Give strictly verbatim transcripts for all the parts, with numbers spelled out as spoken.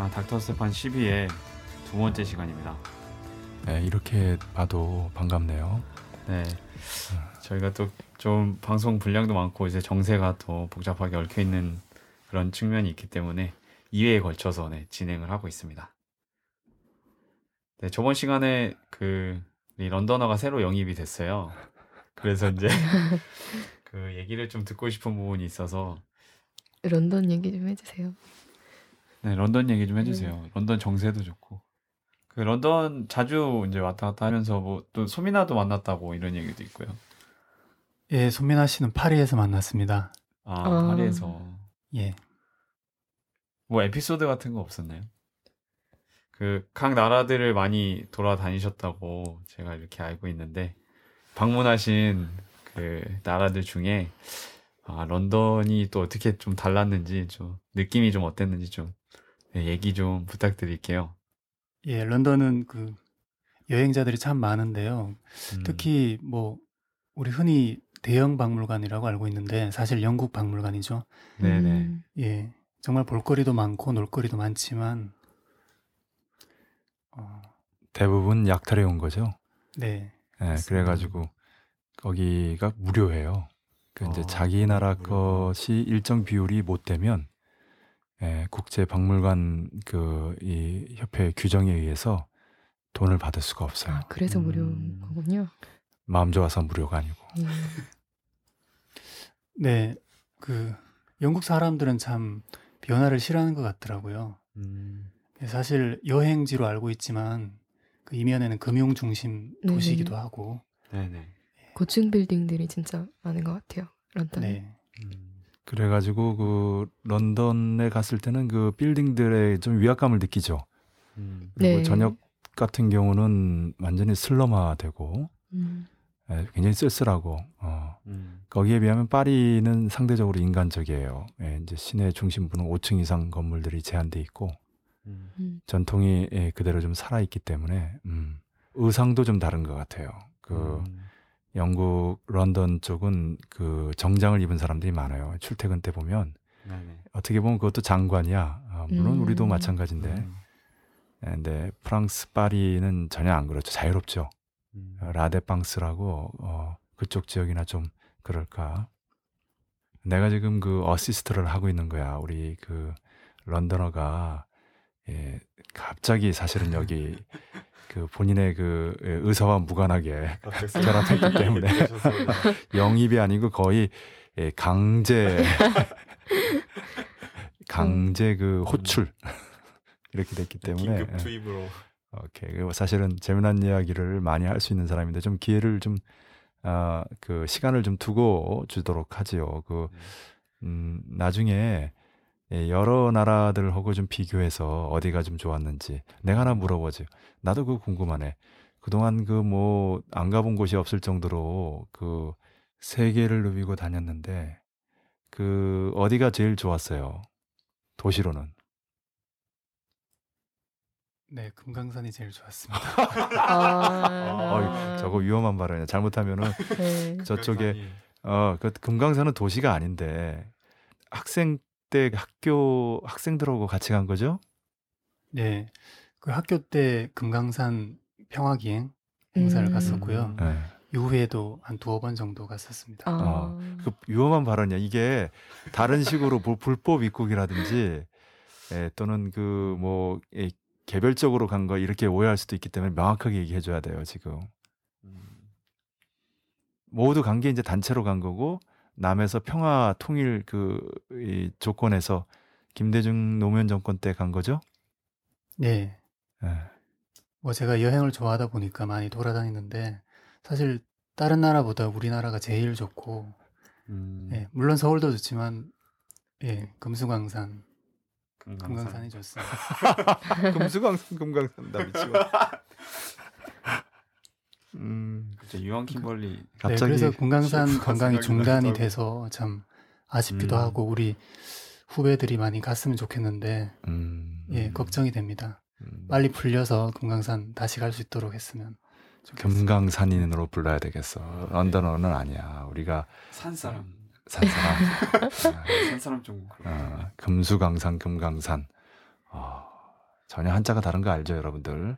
아, 닥터 스테판 십이의 두 번째 시간입니다. 네, 이렇게 봐도 반갑네요. 네, 저희가 또 좀 방송 분량도 많고 이제 정세가 또 복잡하게 얽혀 있는 그런 측면이 있기 때문에 이 회에 걸쳐서 네, 진행을 하고 있습니다. 네, 저번 시간에 그 우리 런던어가 새로 영입이 됐어요. 그래서 이제 그 얘기를 좀 듣고 싶은 부분이 있어서 런던 얘기 좀 해주세요. 네, 런던 얘기 좀 해주세요. 런던 정세도 좋고. 그 런던 자주 이제 왔다 갔다 하면서 뭐 또 소민아도 만났다고 이런 얘기도 있고요. 예, 손민아 씨는 파리에서 만났습니다. 아, 아. 파리에서 예. 뭐 에피소드 같은 거 없었나요? 그 각 나라들을 많이 돌아다니셨다고 제가 이렇게 알고 있는데 방문하신 그 나라들 중에 아, 런던이 또 어떻게 좀 달랐는지 좀 느낌이 좀 어땠는지 좀 네, 얘기 좀 부탁드릴게요. 예, 런던은 그 여행자들이 참 많은데요. 음, 특히 뭐 우리 흔히 대형 박물관이라고 알고 있는데 사실 영국 박물관이죠. 네네. 음, 예. 정말 볼거리도 많고 놀거리도 많지만 어, 대부분 약탈해 온 거죠. 네. 네, 맞습니다. 그래가지고 거기가 무료예요. 그 이제 아, 자기 나라 무료구나. 것이 일정 비율이 못 되면 예, 국제 박물관 그 이 협회 규정에 의해서 돈을 받을 수가 없어요. 아, 그래서 음. 무료인 거군요. 마음 좋아서 무료가 아니고. 음. 네. 그 영국 사람들은 참 변화를 싫어하는 것 같더라고요. 음, 사실 여행지로 알고 있지만 그 이면에는 금융 중심 네네. 도시이기도 하고. 네네. 고층 빌딩들이 진짜 많은 것 같아요. 런던. 네. 음, 그래가지고 그 런던에 갔을 때는 그 빌딩들의 좀 위압감을 느끼죠. 음, 그리고 네. 저녁 같은 경우는 완전히 슬럼화되고 음. 예, 굉장히 쓸쓸하고 어, 음, 거기에 비하면 파리는 상대적으로 인간적이에요. 예, 이제 시내 중심부는 오 층 이상 건물들이 제한돼 있고 음, 음. 전통이 예, 그대로 좀 살아있기 때문에 음, 의상도 좀 다른 것 같아요. 그 음, 영국 런던 쪽은 그 정장을 입은 사람들이 많아요. 출퇴근 때 보면 네네. 어떻게 보면 그것도 장관이야. 어, 물론 음. 우리도 마찬가지인데, 음, 예, 근데 프랑스 파리는 전혀 안 그렇죠. 자유롭죠. 음, 어, 라데팡스라고 어, 그쪽 지역이나 좀 그럴까. 내가 지금 그 어시스트를 하고 있는 거야. 우리 그 런던어가 예, 갑자기 사실은 여기 그 본인의 그 예, 의사와 무관하게 결합했기 때문에 영입이 아니고 거의 예, 강제 강제 그 호출 이렇게 됐기 때문에 긴급 예. 투입으로. 오케이. 그리고 사실은 재미난 이야기를 많이 할 수 있는 사람인데 좀 기회를 좀 아, 그 시간을 좀 두고 주도록 하지요. 그 음, 나중에 예, 여러 나라들하고 좀 비교해서 어디가 좀 좋았는지 내가 하나 물어보지. 나도 그거 궁금하네. 그동안 그 뭐 안 가본 곳이 없을 정도로 그 세계를 누비고 다녔는데 그 어디가 제일 좋았어요? 도시로는. 네, 금강산이 제일 좋았습니다. 아. 어이, 저거 위험한 발언이야. 잘못하면은 네. 저쪽에 어, 그 금강산은 도시가 아닌데 학생 때 학교 학생들하고 같이 간 거죠? 네. 그 학교 때 금강산 평화기행 행사를 음. 갔었고요. 네. 이후에도 한 두어 번 정도 갔었습니다. 아. 어, 그 위험한 발언이야. 이게 다른 식으로 뭐 불법 입국이라든지 예, 또는 그 뭐 개별적으로 간 거 이렇게 오해할 수도 있기 때문에 명확하게 얘기해 줘야 돼요, 지금. 모두 간 게 이제 단체로 간 거고 남에서 평화 통일 그 이 조건에서 김대중 노무현 정권 때 간 거죠? 네. 예. 뭐 제가 여행을 좋아하다 보니까 많이 돌아다니는데 사실 다른 나라보다 우리나라가 제일 좋고 음, 예, 물론 서울도 좋지만 예, 금수강산, 금강산. 금강산이 좋습니다. 금수강산 금강산 나 미치고. 음, 그쵸, 유한 킴벌리. 네, 갑자기 그래서 금강산 셰프가 관광이 생각이 중단이 나기도 돼서 참 아쉽기도 음. 하고 우리 후배들이 많이 갔으면 좋겠는데 음, 예, 음. 걱정이 됩니다. 음, 빨리 풀려서 금강산 다시 갈 수 있도록 했으면 좋겠습니다. 금강산인으로 불러야 되겠어. 런던어는 아니야. 우리가 산 사람. 산 사람. 산 사람 좀 그렇고. 어, 금수강산, 금강산. 어, 전혀 한자가 다른 거 알죠, 여러분들?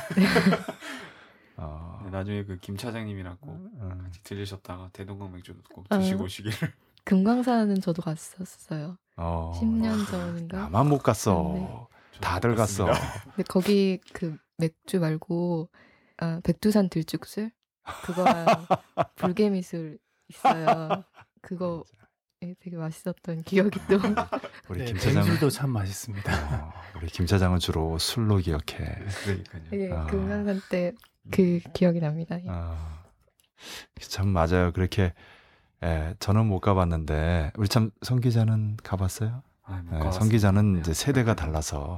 어, 네, 나중에 그 김 차장님이랑 꼭 음, 같이 들리셨다가 대동강 맥주도 꼭 아. 드시고 오시기를. 금강산은 저도 갔었어요. 어, 십 년 전인가? 나만 못 갔어. 네. 저도 다들 못 갔어. 갔습니다. 근데 거기 그 맥주 말고 아, 백두산 들쭉술 그거랑 불개미술 있어요. 그거 예, 되게 맛있었던 기억이 또. 우리 네, 김 차장, 뱅술도 참 맛있습니다. 어, 우리 김 차장은 주로 술로 기억해. 그러니까요. 예, 아. 금강산 때 그 기억이 납니다. 예. 아, 참 맞아요. 그렇게 예, 저는 못 가봤는데 우리 참 성 기자는 가봤어요? 아, 못 예, 가봤습니다. 성 기자는 이제 네, 세대가 그렇군요. 달라서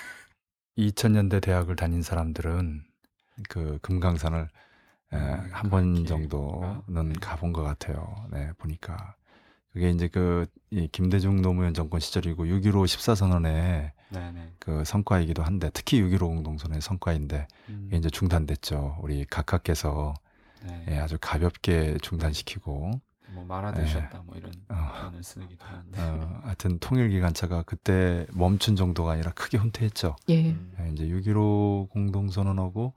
이천 년대 대학을 다닌 사람들은 그 금강산을 예, 음, 한 번 가기가, 정도는 네. 가본 것 같아요. 네, 보니까 그게 이제 그 이 김대중 노무현 정권 시절이고 육점일오 십사선언의 네네. 그 성과이기도 한데 특히 육점일오 공동선언의 성과인데 음, 이게 이제 중단됐죠. 우리 각하께서 네. 예, 아주 가볍게 중단시키고 뭐 말아드셨다 뭐 이런 어. 표현을 쓰기도 하는데. 어, 하여튼 통일기관차가 그때 멈춘 정도가 아니라 크게 후퇴했죠. 예. 음, 예, 이제 육점일오 공동선언하고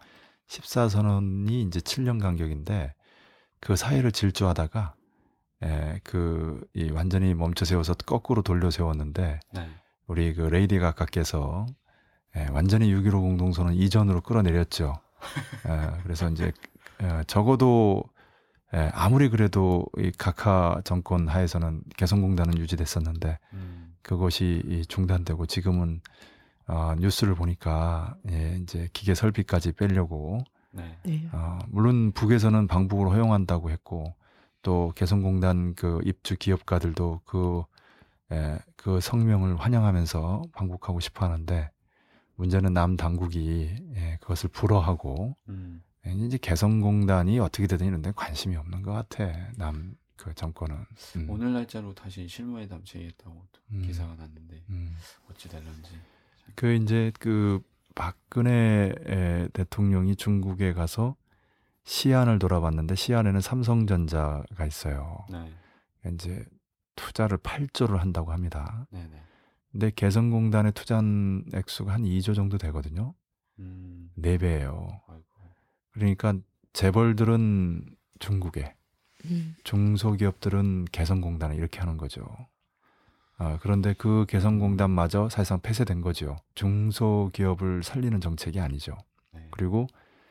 십사선언이 이제 칠 년 간격인데 그 사이를 질주하다가 예, 그, 이 완전히 멈춰 세워서 거꾸로 돌려 세웠는데 네. 우리 그 레이디 각하께서 예, 완전히 육점일오 공동선언 이전으로 끌어내렸죠. 예, 그래서 이제 예, 적어도 예, 아무리 그래도 이 각하 정권 하에서는 개성공단은 유지됐었는데 음, 그것이 이 중단되고 지금은 어, 뉴스를 보니까 예, 이제 기계 설비까지 빼려고 네. 네. 어, 물론 북에서는 방북을 허용한다고 했고 또 개성공단 그 입주 기업가들도 그, 예, 그 성명을 환영하면서 방북하고 싶어 하는데 문제는 남 당국이 예, 그것을 불허하고 음, 예, 이제 개성공단이 어떻게 되든 이런 데 관심이 없는 것 같아. 남 그 정권은. 음, 오늘 날짜로 다시 실무회담 제의했다고 또 음. 기사가 났는데 음. 어찌 될런지. 그 이제 그 박근혜 에, 대통령이 중국에 가서 시안을 돌아봤는데 시안에는 삼성전자가 있어요. 네. 이제 투자를 팔조를 한다고 합니다. 네네. 근데 개성공단에 투자한 액수가 한 이조 정도 되거든요. 음, 네 배예요. 아이고. 그러니까 재벌들은 중국에, 음. 중소기업들은 개성공단에 이렇게 하는 거죠. 아, 그런데 그 개성공단마저 사실상 폐쇄된 거죠. 중소기업을 살리는 정책이 아니죠. 네. 그리고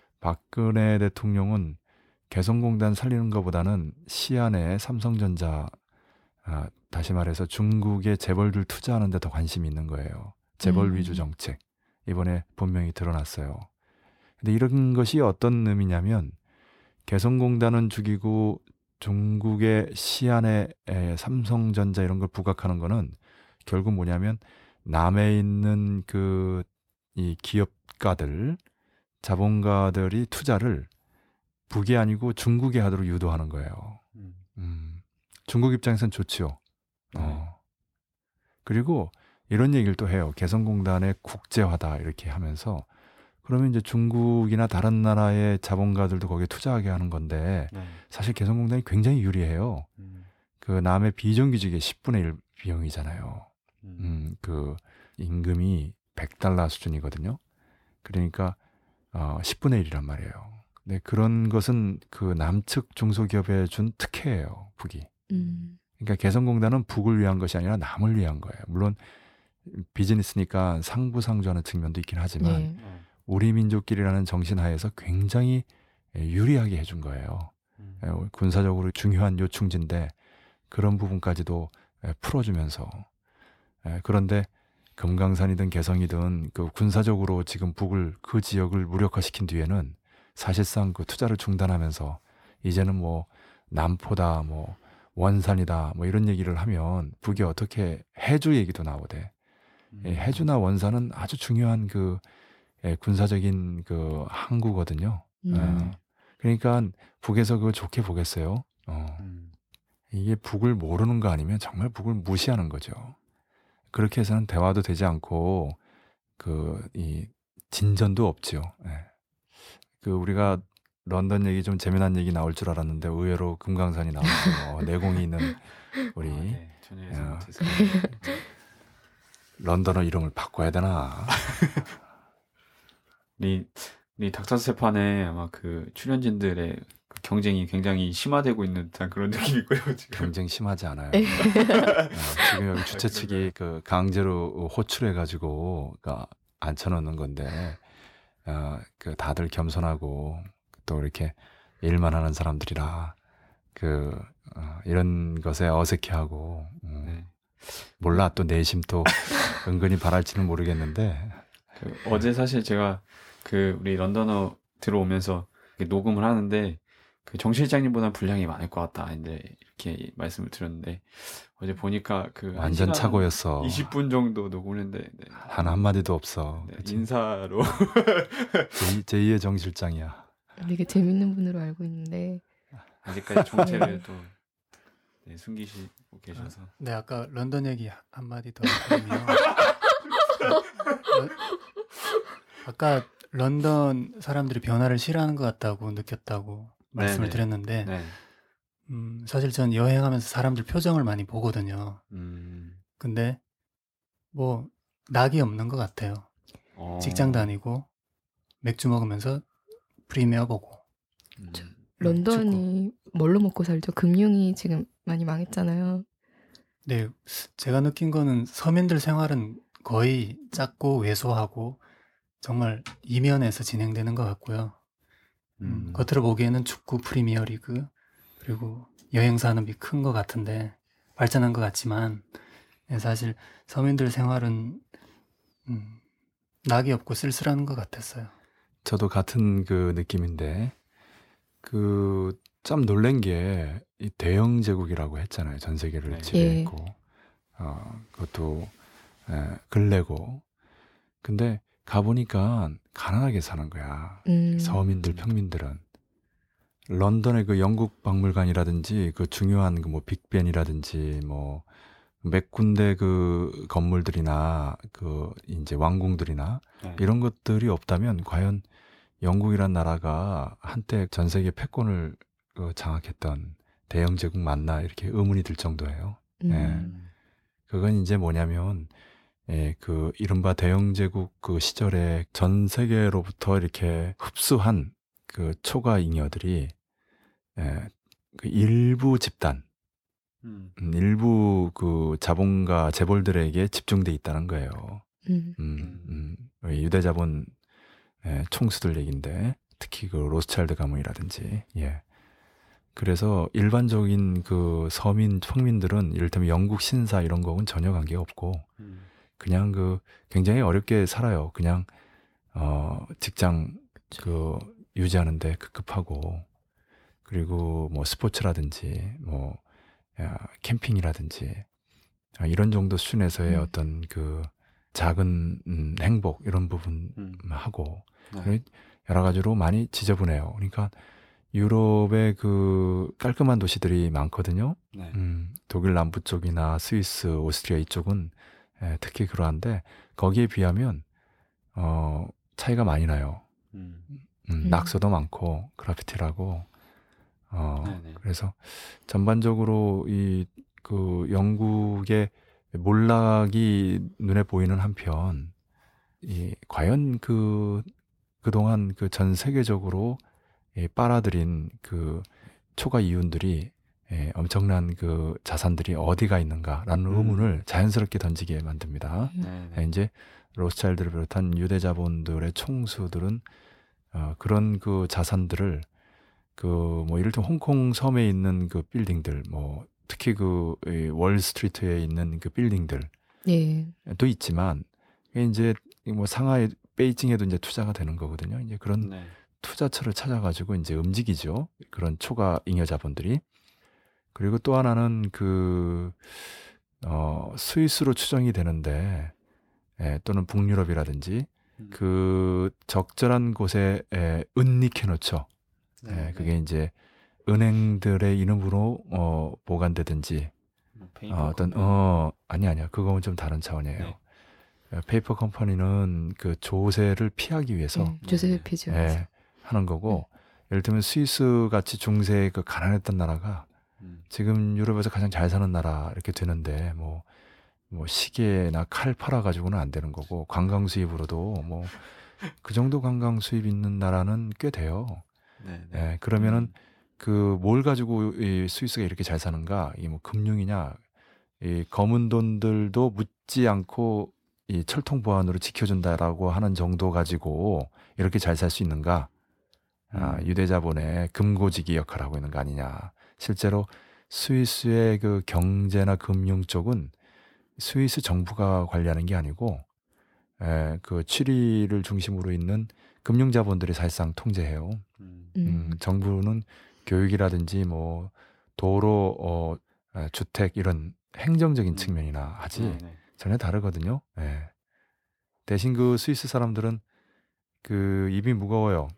박근혜 대통령은 개성공단 살리는 것보다는 시안에 삼성전자, 아, 다시 말해서 중국의 재벌들 투자하는 데 더 관심이 있는 거예요. 재벌 음. 위주 정책. 이번에 분명히 드러났어요. 근데 이런 것이 어떤 의미냐면 개성공단은 죽이고 중국의 시안에 에, 삼성전자 이런 걸 부각하는 거는 결국 뭐냐면 남에 있는 그 이 기업가들, 자본가들이 투자를 북이 아니고 중국에 하도록 유도하는 거예요. 음, 음, 중국 입장에선 좋지요. 네. 어. 그리고 이런 얘기를 또 해요. 개성공단의 국제화다 이렇게 하면서 그러면 이제 중국이나 다른 나라의 자본가들도 거기에 투자하게 하는 건데 네. 사실 개성공단이 굉장히 유리해요. 음, 그 남의 비정규직의 십분의 일 비용이잖아요. 음, 음, 그 임금이 백 달러 수준이거든요. 그러니까 어, 십분의 일이란 말이에요. 근데 그런 것은 그 남측 중소기업에 준 특혜예요, 북이. 음. 그러니까 개성공단은 북을 위한 것이 아니라 남을 위한 거예요. 물론 비즈니스니까 상부상조하는 측면도 있긴 하지만 네. 네. 우리 민족끼리라는 정신 하에서 굉장히 유리하게 해준 거예요. 음, 예, 군사적으로 중요한 요충지인데 그런 부분까지도 예, 풀어주면서 예, 그런데 금강산이든 개성이든 그 군사적으로 지금 북을 그 지역을 무력화시킨 뒤에는 사실상 그 투자를 중단하면서 이제는 뭐 남포다 뭐 원산이다 뭐 이런 얘기를 하면 북이 어떻게 해주 얘기도 나오대. 음, 예, 해주나 원산은 아주 중요한 그 예, 군사적인 그 항구거든요. 음. 어, 그러니까 북에서 그걸 좋게 보겠어요. 어, 음, 이게 북을 모르는 거 아니면 정말 북을 무시하는 거죠. 그렇게 해서는 대화도 되지 않고 그 이 진전도 없죠. 예. 그 우리가 런던 얘기 좀 재미난 얘기 나올 줄 알았는데 의외로 금강산이 나왔어요. 내공이 있는 우리 아, 네. 전혀 예상 야. 못했어요. 런던어 이름을 바꿔야 되나? 우리 우리 닥터 스테판의 아마 그 출연진들의 그 경쟁이 굉장히 심화되고 있는 듯한 그런 느낌이 있고요. 지금. 경쟁 심하지 않아요. 네. 어, 지금 여기 주최 아, 측이 그 강제로 호출해가지고 그러니까 앉혀놓는 건데 어, 그 다들 겸손하고 또 이렇게 일만 하는 사람들이라 그 어, 이런 것에 어색해하고 음, 네. 몰라 또 내심 또 은근히 바랄지는 모르겠는데 그 어제 사실 제가 그 우리 런던어 들어오면서 이렇게 녹음을 하는데 그 정 실장님보다 분량이 많을 것 같다 이제 이렇게 말씀을 드렸는데 어제 보니까 그 한 완전 시간 착오였어. 이십 분 정도 녹음을 했는데 네. 한 한마디도 없어. 네, 그치? 인사로 제, 제이의 정 실장이야. 되게 재밌는 분으로 알고 있는데 아직까지 정체를 또 네, 숨기시고 계셔서 네, 아까 런던 얘기 하- 한마디 더 드리면 런- 아까 런던 사람들이 변화를 싫어하는 것 같다고 느꼈다고 말씀을 네네. 드렸는데 네. 음, 사실 전 여행하면서 사람들 표정을 많이 보거든요. 음, 근데 뭐 낙이 없는 것 같아요. 어, 직장 다니고 맥주 먹으면서 프리미어 보고. 음, 런던이 뭘로 먹고 살죠? 금융이 지금 많이 망했잖아요. 네, 제가 느낀 거는 서민들 생활은 거의 작고 왜소하고 정말 이면에서 진행되는 것 같고요. 음, 음, 겉으로 보기에는 축구 프리미어리그 그리고 여행 산업이 큰 것 같은데 발전한 것 같지만 네, 사실 서민들 생활은 음, 낙이 없고 쓸쓸한 것 같았어요. 저도 같은 그 느낌인데 그 참 놀란 게 이 대영 제국이라고 했잖아요. 전 세계를 네. 지배했고 어, 그것도 에, 근래고 근데 가보니까 가난하게 사는 거야. 음, 서민들 음. 평민들은 런던의 그 영국 박물관이라든지 그 중요한 그 뭐 빅벤이라든지 뭐 몇 군데 그 건물들이나 그 이제 왕궁들이나 네. 이런 것들이 없다면 과연 영국이란 나라가 한때 전 세계 패권을 그 장악했던 대영 제국 맞나 이렇게 의문이 들 정도예요. 음, 예. 음, 그건 이제 뭐냐면 예, 그 이른바 대영 제국 그 시절에 전 세계로부터 이렇게 흡수한 그 초가 잉여들이 예, 그 일부 집단, 음, 음, 일부 그 자본가 재벌들에게 집중돼 있다는 거예요. 음, 음, 음, 유대 자본 예, 총수들 얘긴데 특히 그 로스차일드 가문이라든지 예. 그래서 일반적인 그 서민 평민들은 이를테면 영국 신사 이런 거는 전혀 관계 없고 음, 그냥 그 굉장히 어렵게 살아요. 그냥 어 직장 그 유지하는데 급급하고 그리고 뭐 스포츠라든지 뭐 야, 캠핑이라든지 아, 이런 정도 수준에서의 음. 어떤 그 작은 음, 행복 이런 부분 음, 하고 네. 여러 가지로 많이 지저분해요. 그러니까 유럽의 그 깔끔한 도시들이 많거든요. 네. 음, 독일 남부 쪽이나 스위스, 오스트리아 이쪽은 예, 특히 그러한데 거기에 비하면 어, 차이가 많이 나요. 음, 음, 음. 낙서도 많고 그라피티라고 어, 네네. 그래서 전반적으로 이 그 영국의 몰락이 눈에 보이는 한편 이 과연 그 그동안 그 전 세계적으로 예, 빨아들인 그 초과 이윤들이 예, 엄청난 그 자산들이 어디가 있는가라는 음. 의문을 자연스럽게 던지게 만듭니다. 네네. 예, 이제 로스차일드를 비롯한 유대 자본들의 총수들은 어, 그런 그 자산들을 그 뭐 이를테면 홍콩 섬에 있는 그 빌딩들 뭐 특히 그 월스트리트에 있는 그 빌딩들도 예, 있지만 이게 이제 뭐 상하이 베이징에도 이제 투자가 되는 거거든요. 이제 그런 네. 투자처를 찾아가지고 이제 움직이죠. 그런 초과 잉여 자본들이. 그리고 또 하나는 그, 어, 스위스로 추정이 되는데, 예, 또는 북유럽이라든지, 음. 그 적절한 곳에 예, 은닉해 놓죠. 예, 네, 그게 네. 이제 은행들의 이름으로 어, 보관되든지, 뭐 페이퍼 어, 어떤, 컴퍼니. 어, 아니, 아니야. 그거는 좀 다른 차원이에요. 네. 어, 페이퍼 컴퍼니는 그 조세를 피하기 위해서 예, 조세를 피죠. 예, 하는 거고, 예를 들면 스위스 같이 중세 그 가난했던 나라가 음. 지금 유럽에서 가장 잘 사는 나라 이렇게 되는데 뭐, 뭐 시계나 칼 팔아 가지고는 안 되는 거고 관광 수입으로도 뭐 그 정도 관광 수입 있는 나라는 꽤 돼요. 네, 네. 예, 그러면은 음, 그 뭘 가지고 이 스위스가 이렇게 잘 사는가? 이 뭐 금융이냐? 이 검은 돈들도 묻지 않고 이 철통 보안으로 지켜준다라고 하는 정도 가지고 이렇게 잘 살 수 있는가? 아, 음, 유대자본의 금고지기 역할을 하고 있는 거 아니냐. 실제로 스위스의 그 경제나 금융 쪽은 스위스 정부가 관리하는 게 아니고 에, 그 취리를 중심으로 있는 금융자본들이 사실상 통제해요. 음, 음, 음. 정부는 교육이라든지 뭐 도로, 어, 에, 주택 이런 행정적인 음, 측면이나 하지 네, 네. 전혀 다르거든요. 예. 대신 그 스위스 사람들은 그 입이 무거워요.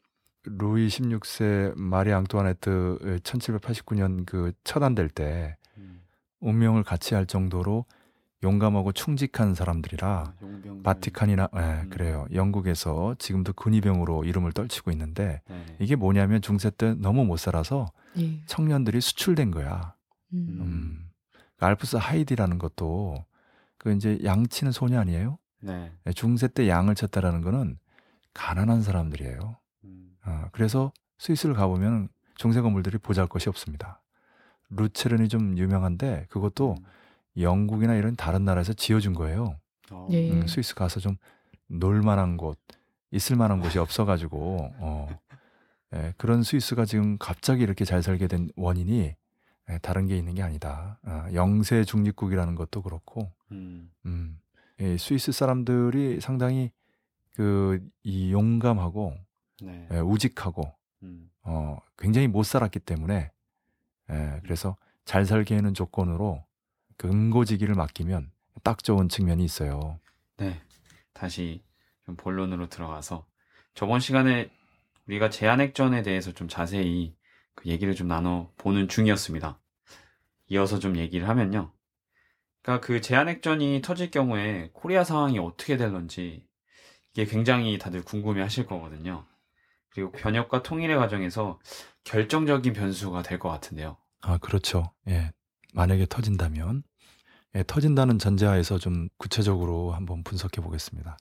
루이 십육 세 마리 앙뚜아네트 천칠백팔십구 년 그 처단될 때 음, 운명을 같이 할 정도로 용감하고 충직한 사람들이라 아, 용병들. 바티칸이나 예, 음, 그래요. 영국에서 지금도 근위병으로 이름을 떨치고 있는데 네, 네. 이게 뭐냐면 중세 때 너무 못 살아서 예. 청년들이 수출된 거야. 음. 음, 음. 그 알프스 하이디라는 것도 그 이제 양치는 소녀 아니에요? 네. 예, 중세 때 양을 쳤다라는 거는 가난한 사람들이에요. 음, 어, 그래서 스위스를 가보면 중세 건물들이 보잘것이 없습니다. 루체른이 좀 유명한데 그것도 음, 영국이나 이런 다른 나라에서 지어준 거예요. 어, 예. 음, 스위스 가서 좀 놀만한 곳, 있을 만한 곳이 없어가지고 어, 예, 그런 스위스가 지금 갑자기 이렇게 잘 살게 된 원인이 예, 다른 게 있는 게 아니다. 어, 영세 중립국이라는 것도 그렇고, 음, 음, 이 스위스 사람들이 상당히 그 이 용감하고 네. 예, 우직하고 음, 어, 굉장히 못 살았기 때문에 예, 그래서 잘 살게 하는 조건으로 근고지기를 맡기면 딱 좋은 측면이 있어요. 네. 다시 좀 본론으로 들어가서 저번 시간에 우리가 제한핵전에 대해서 좀 자세히 그 얘기를 좀 나눠보는 중이었습니다. 이어서 좀 얘기를 하면요. 그러니까 그 제한핵전이 터질 경우에 코리아 상황이 어떻게 될런지 이게 굉장히 다들 궁금해 하실 거거든요. 그리고 변혁과 통일의 과정에서 결정적인 변수가 될 것 같은데요. 아, 그렇죠. 예. 만약에 터진다면, 예, 터진다는 전제하에서 좀 구체적으로 한번 분석해 보겠습니다.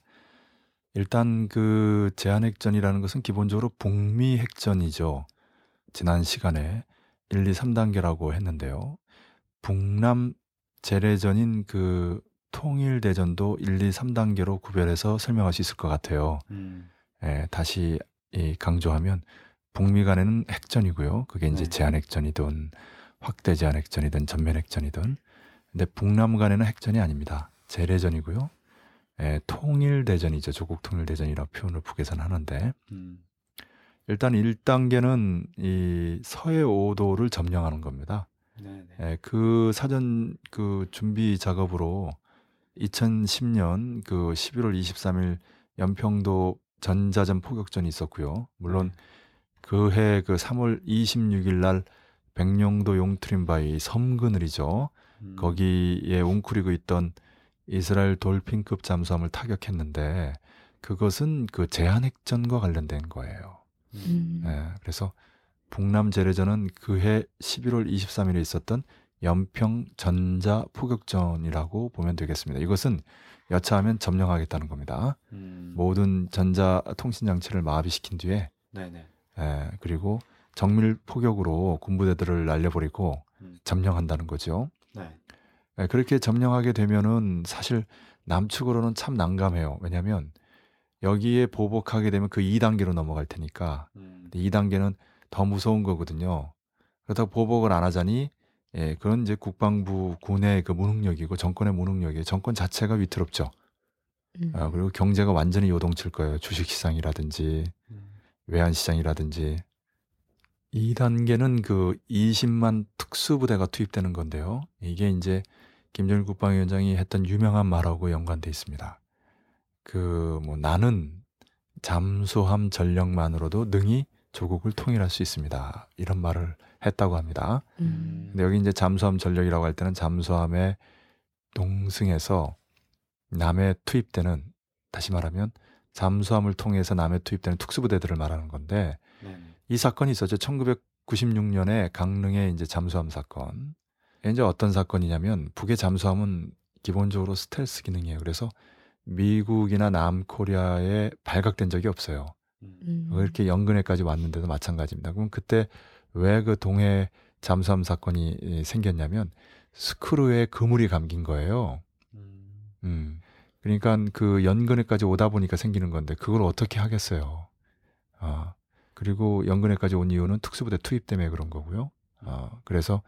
일단 그 제한핵전이라는 것은 기본적으로 북미 핵전이죠. 지난 시간에 일, 이, 삼 단계라고 했는데요. 북남 재래전인 그 통일대전도 일, 이, 삼 단계로 구별해서 설명할 수 있을 것 같아요. 음, 예, 다시 이 강조하면 북미 간에는 핵전이고요. 그게 이제 네. 제한핵전이든 확대 제한핵전이든 전면핵전이든. 근데 북남 간에는 핵전이 아닙니다. 재래전이고요. 예, 통일대전이죠. 조국 통일대전이라고 표현을 북에서는 하는데 음, 일단 일 단계는 이 서해 오도를 점령하는 겁니다. 네네. 예, 그 사전 그 준비 작업으로 이천십 년 그 십일월 이십삼일 연평도 전자전 포격전이 있었고요. 물론 그해 그 삼월 이십육일 날 백령도 용트림바이 섬그늘이죠. 음, 거기에 웅크리고 있던 이스라엘 돌핀급 잠수함을 타격했는데 그것은 그 제한핵전과 관련된 거예요. 음. 예, 그래서 북남 재래전은 그해 십일월 이십삼일에 있었던 연평 전자 포격전이라고 보면 되겠습니다. 이것은 여차하면 점령하겠다는 겁니다. 음, 모든 전자 통신 장치를 마비시킨 뒤에 네네. 예, 그리고 정밀 포격으로 군부대들을 날려버리고 음, 점령한다는 거죠. 네. 예, 그렇게 점령하게 되면은 사실 남측으로는 참 난감해요. 왜냐하면 여기에 보복하게 되면 그 이 단계로 넘어갈 테니까 음, 이 단계는 더 무서운 거거든요. 그렇다고 보복을 안 하자니 예, 그건 이제 국방부 군의 그 무능력이고 정권의 무능력이에요. 정권 자체가 위태롭죠. 음. 아, 그리고 경제가 완전히 요동칠 거예요. 주식시장이라든지 음, 외환시장이라든지. 이 단계는 그 이십만 특수부대가 투입되는 건데요. 이게 이제 김정일 국방위원장이 했던 유명한 말하고 연관돼 있습니다. 그 뭐 나는 잠수함 전력만으로도 능히 조국을 통일할 수 있습니다. 이런 말을 했다고 합니다. 음. 근데 여기 이제 잠수함 전력이라고 할 때는 잠수함에 동승해서 남해 투입되는, 다시 말하면 잠수함을 통해서 남해 투입되는 특수부대들을 말하는 건데 네네. 이 사건이 있었죠. 천구백구십육 년에 강릉의 이제 잠수함 사건. 이제 어떤 사건이냐면 북의 잠수함은 기본적으로 스텔스 기능이에요. 그래서 미국이나 남코리아에 발각된 적이 없어요. 음. 이렇게 연근해까지 왔는데도 마찬가지입니다. 그럼 그때 왜 그 동해 잠수함 사건이 생겼냐면 스크루에 그물이 감긴 거예요. 음. 그러니까 그 연근해까지 오다 보니까 생기는 건데 그걸 어떻게 하겠어요. 아, 그리고 연근해까지 온 이유는 특수부대 투입 때문에 그런 거고요. 어, 그래서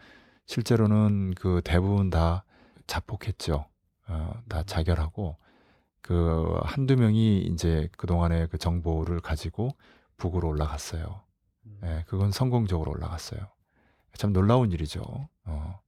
실제로는 그 대부분 다 자폭했죠. 어, 다 자결하고 그 한두 명이 이제 그동안의 그 정보를 가지고 북으로 올라갔어요. 예, 그건 성공적으로 올라갔어요. 참 놀라운 일이죠. 어.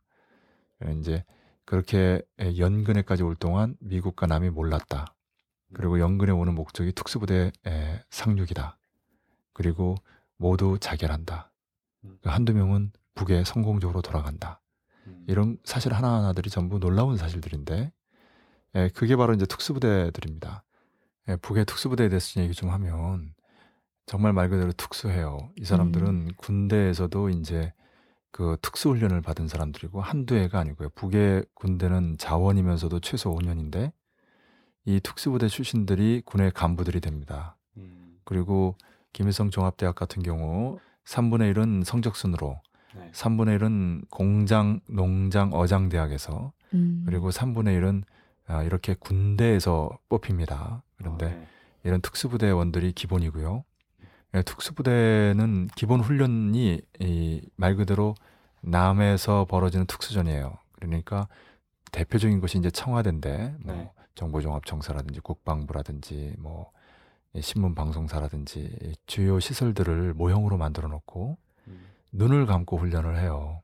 이제 그렇게 연근해까지 올 동안 미국과 남이 몰랐다. 그리고 연근해 오는 목적이 특수부대 상륙이다. 그리고 모두 자결한다. 한두 명은 북에 성공적으로 돌아간다. 이런 사실 하나하나들이 전부 놀라운 사실들인데, 예, 그게 바로 이제 특수부대들입니다. 예, 북의 특수부대에 대해서 얘기 좀 하면 정말 말 그대로 특수해요. 이 사람들은 음. 군대에서도 이제 그 특수훈련을 받은 사람들이고 한두 해가 아니고요. 북의 군대는 자원이면서도 최소 오 년인데 이 특수부대 출신들이 군의 간부들이 됩니다. 그리고 김일성 종합대학 같은 경우 삼분의 일은 성적순으로, 네. 삼분의 일은 공장, 농장, 어장대학에서, 음. 그리고 삼분의 일은 아, 이렇게 군대에서 뽑힙니다. 그런데 아, 네. 이런 특수부대원들이 기본이고요. 예, 특수부대는 기본 훈련이 이 말 그대로 남에서 벌어지는 특수전이에요. 그러니까 대표적인 것이 이제 청와대인데 뭐 네. 정보종합청사라든지 국방부라든지 뭐 이 신문방송사라든지 이 주요 시설들을 모형으로 만들어 놓고 음. 눈을 감고 훈련을 해요.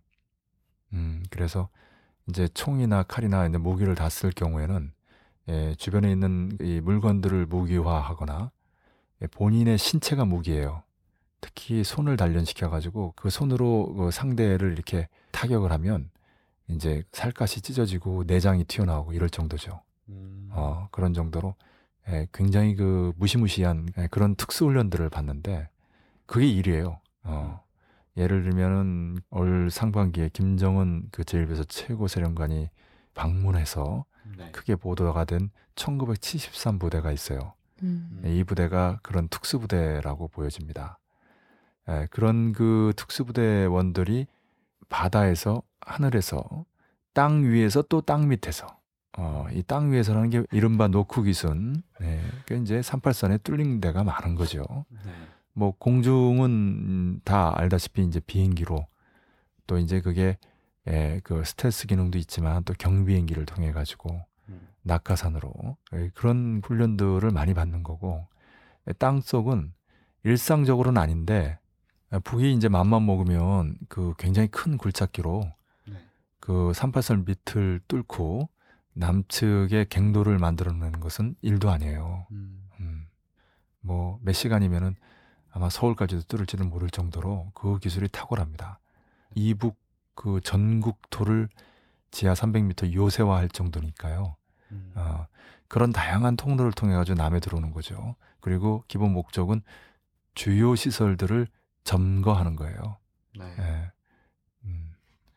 음, 그래서 이제 총이나 칼이나 이제 무기를 다 쓸 경우에는 예, 주변에 있는 이 물건들을 무기화하거나 예, 본인의 신체가 무기예요. 특히 손을 단련시켜 가지고 그 손으로 그 상대를 이렇게 타격을 하면 이제 살갗이 찢어지고 내장이 튀어나오고 이럴 정도죠. 음. 어, 그런 정도로 예, 굉장히 그 무시무시한 예, 그런 특수훈련들을 받는데 그게 일이에요. 어, 예를 들면은 올 상반기에 김정은 그 제일비서 최고사령관이 방문해서 네. 크게 보도가 된 천구백칠십삼 부대가 있어요. 음. 이 부대가 그런 특수부대라고 보여집니다. 예, 그런 그 특수부대원들이 바다에서, 하늘에서, 땅 위에서 또 땅 밑에서, 어, 이 땅 위에서라는 게 이른바 노크기순, 네, 그 이제 삼팔선에 뚫린 데가 많은 거죠. 네. 뭐 공중은 다 알다시피 이제 비행기로, 또 이제 그게 예, 그 스텔스 기능도 있지만 또 경비행기를 통해 가지고 음. 낙하산으로 예, 그런 훈련들을 많이 받는 거고, 예, 땅 속은 일상적으로는 아닌데 예, 북이 이제 맘만 먹으면 그 굉장히 큰 굴착기로 네. 그 삼팔선 밑을 뚫고 남측의 갱도를 만들어내는 것은 일도 아니에요. 음. 음, 뭐 몇 시간이면은 아마 서울까지도 뚫을지는 모를 정도로 그 기술이 탁월합니다. 이북 그 전국토를 지하 삼백 미터 요새화할 정도니까요. 음. 어, 그런 다양한 통로를 통해 가지고 남에 들어오는 거죠. 그리고 기본 목적은 주요 시설들을 점거하는 거예요. 네. 예. 음.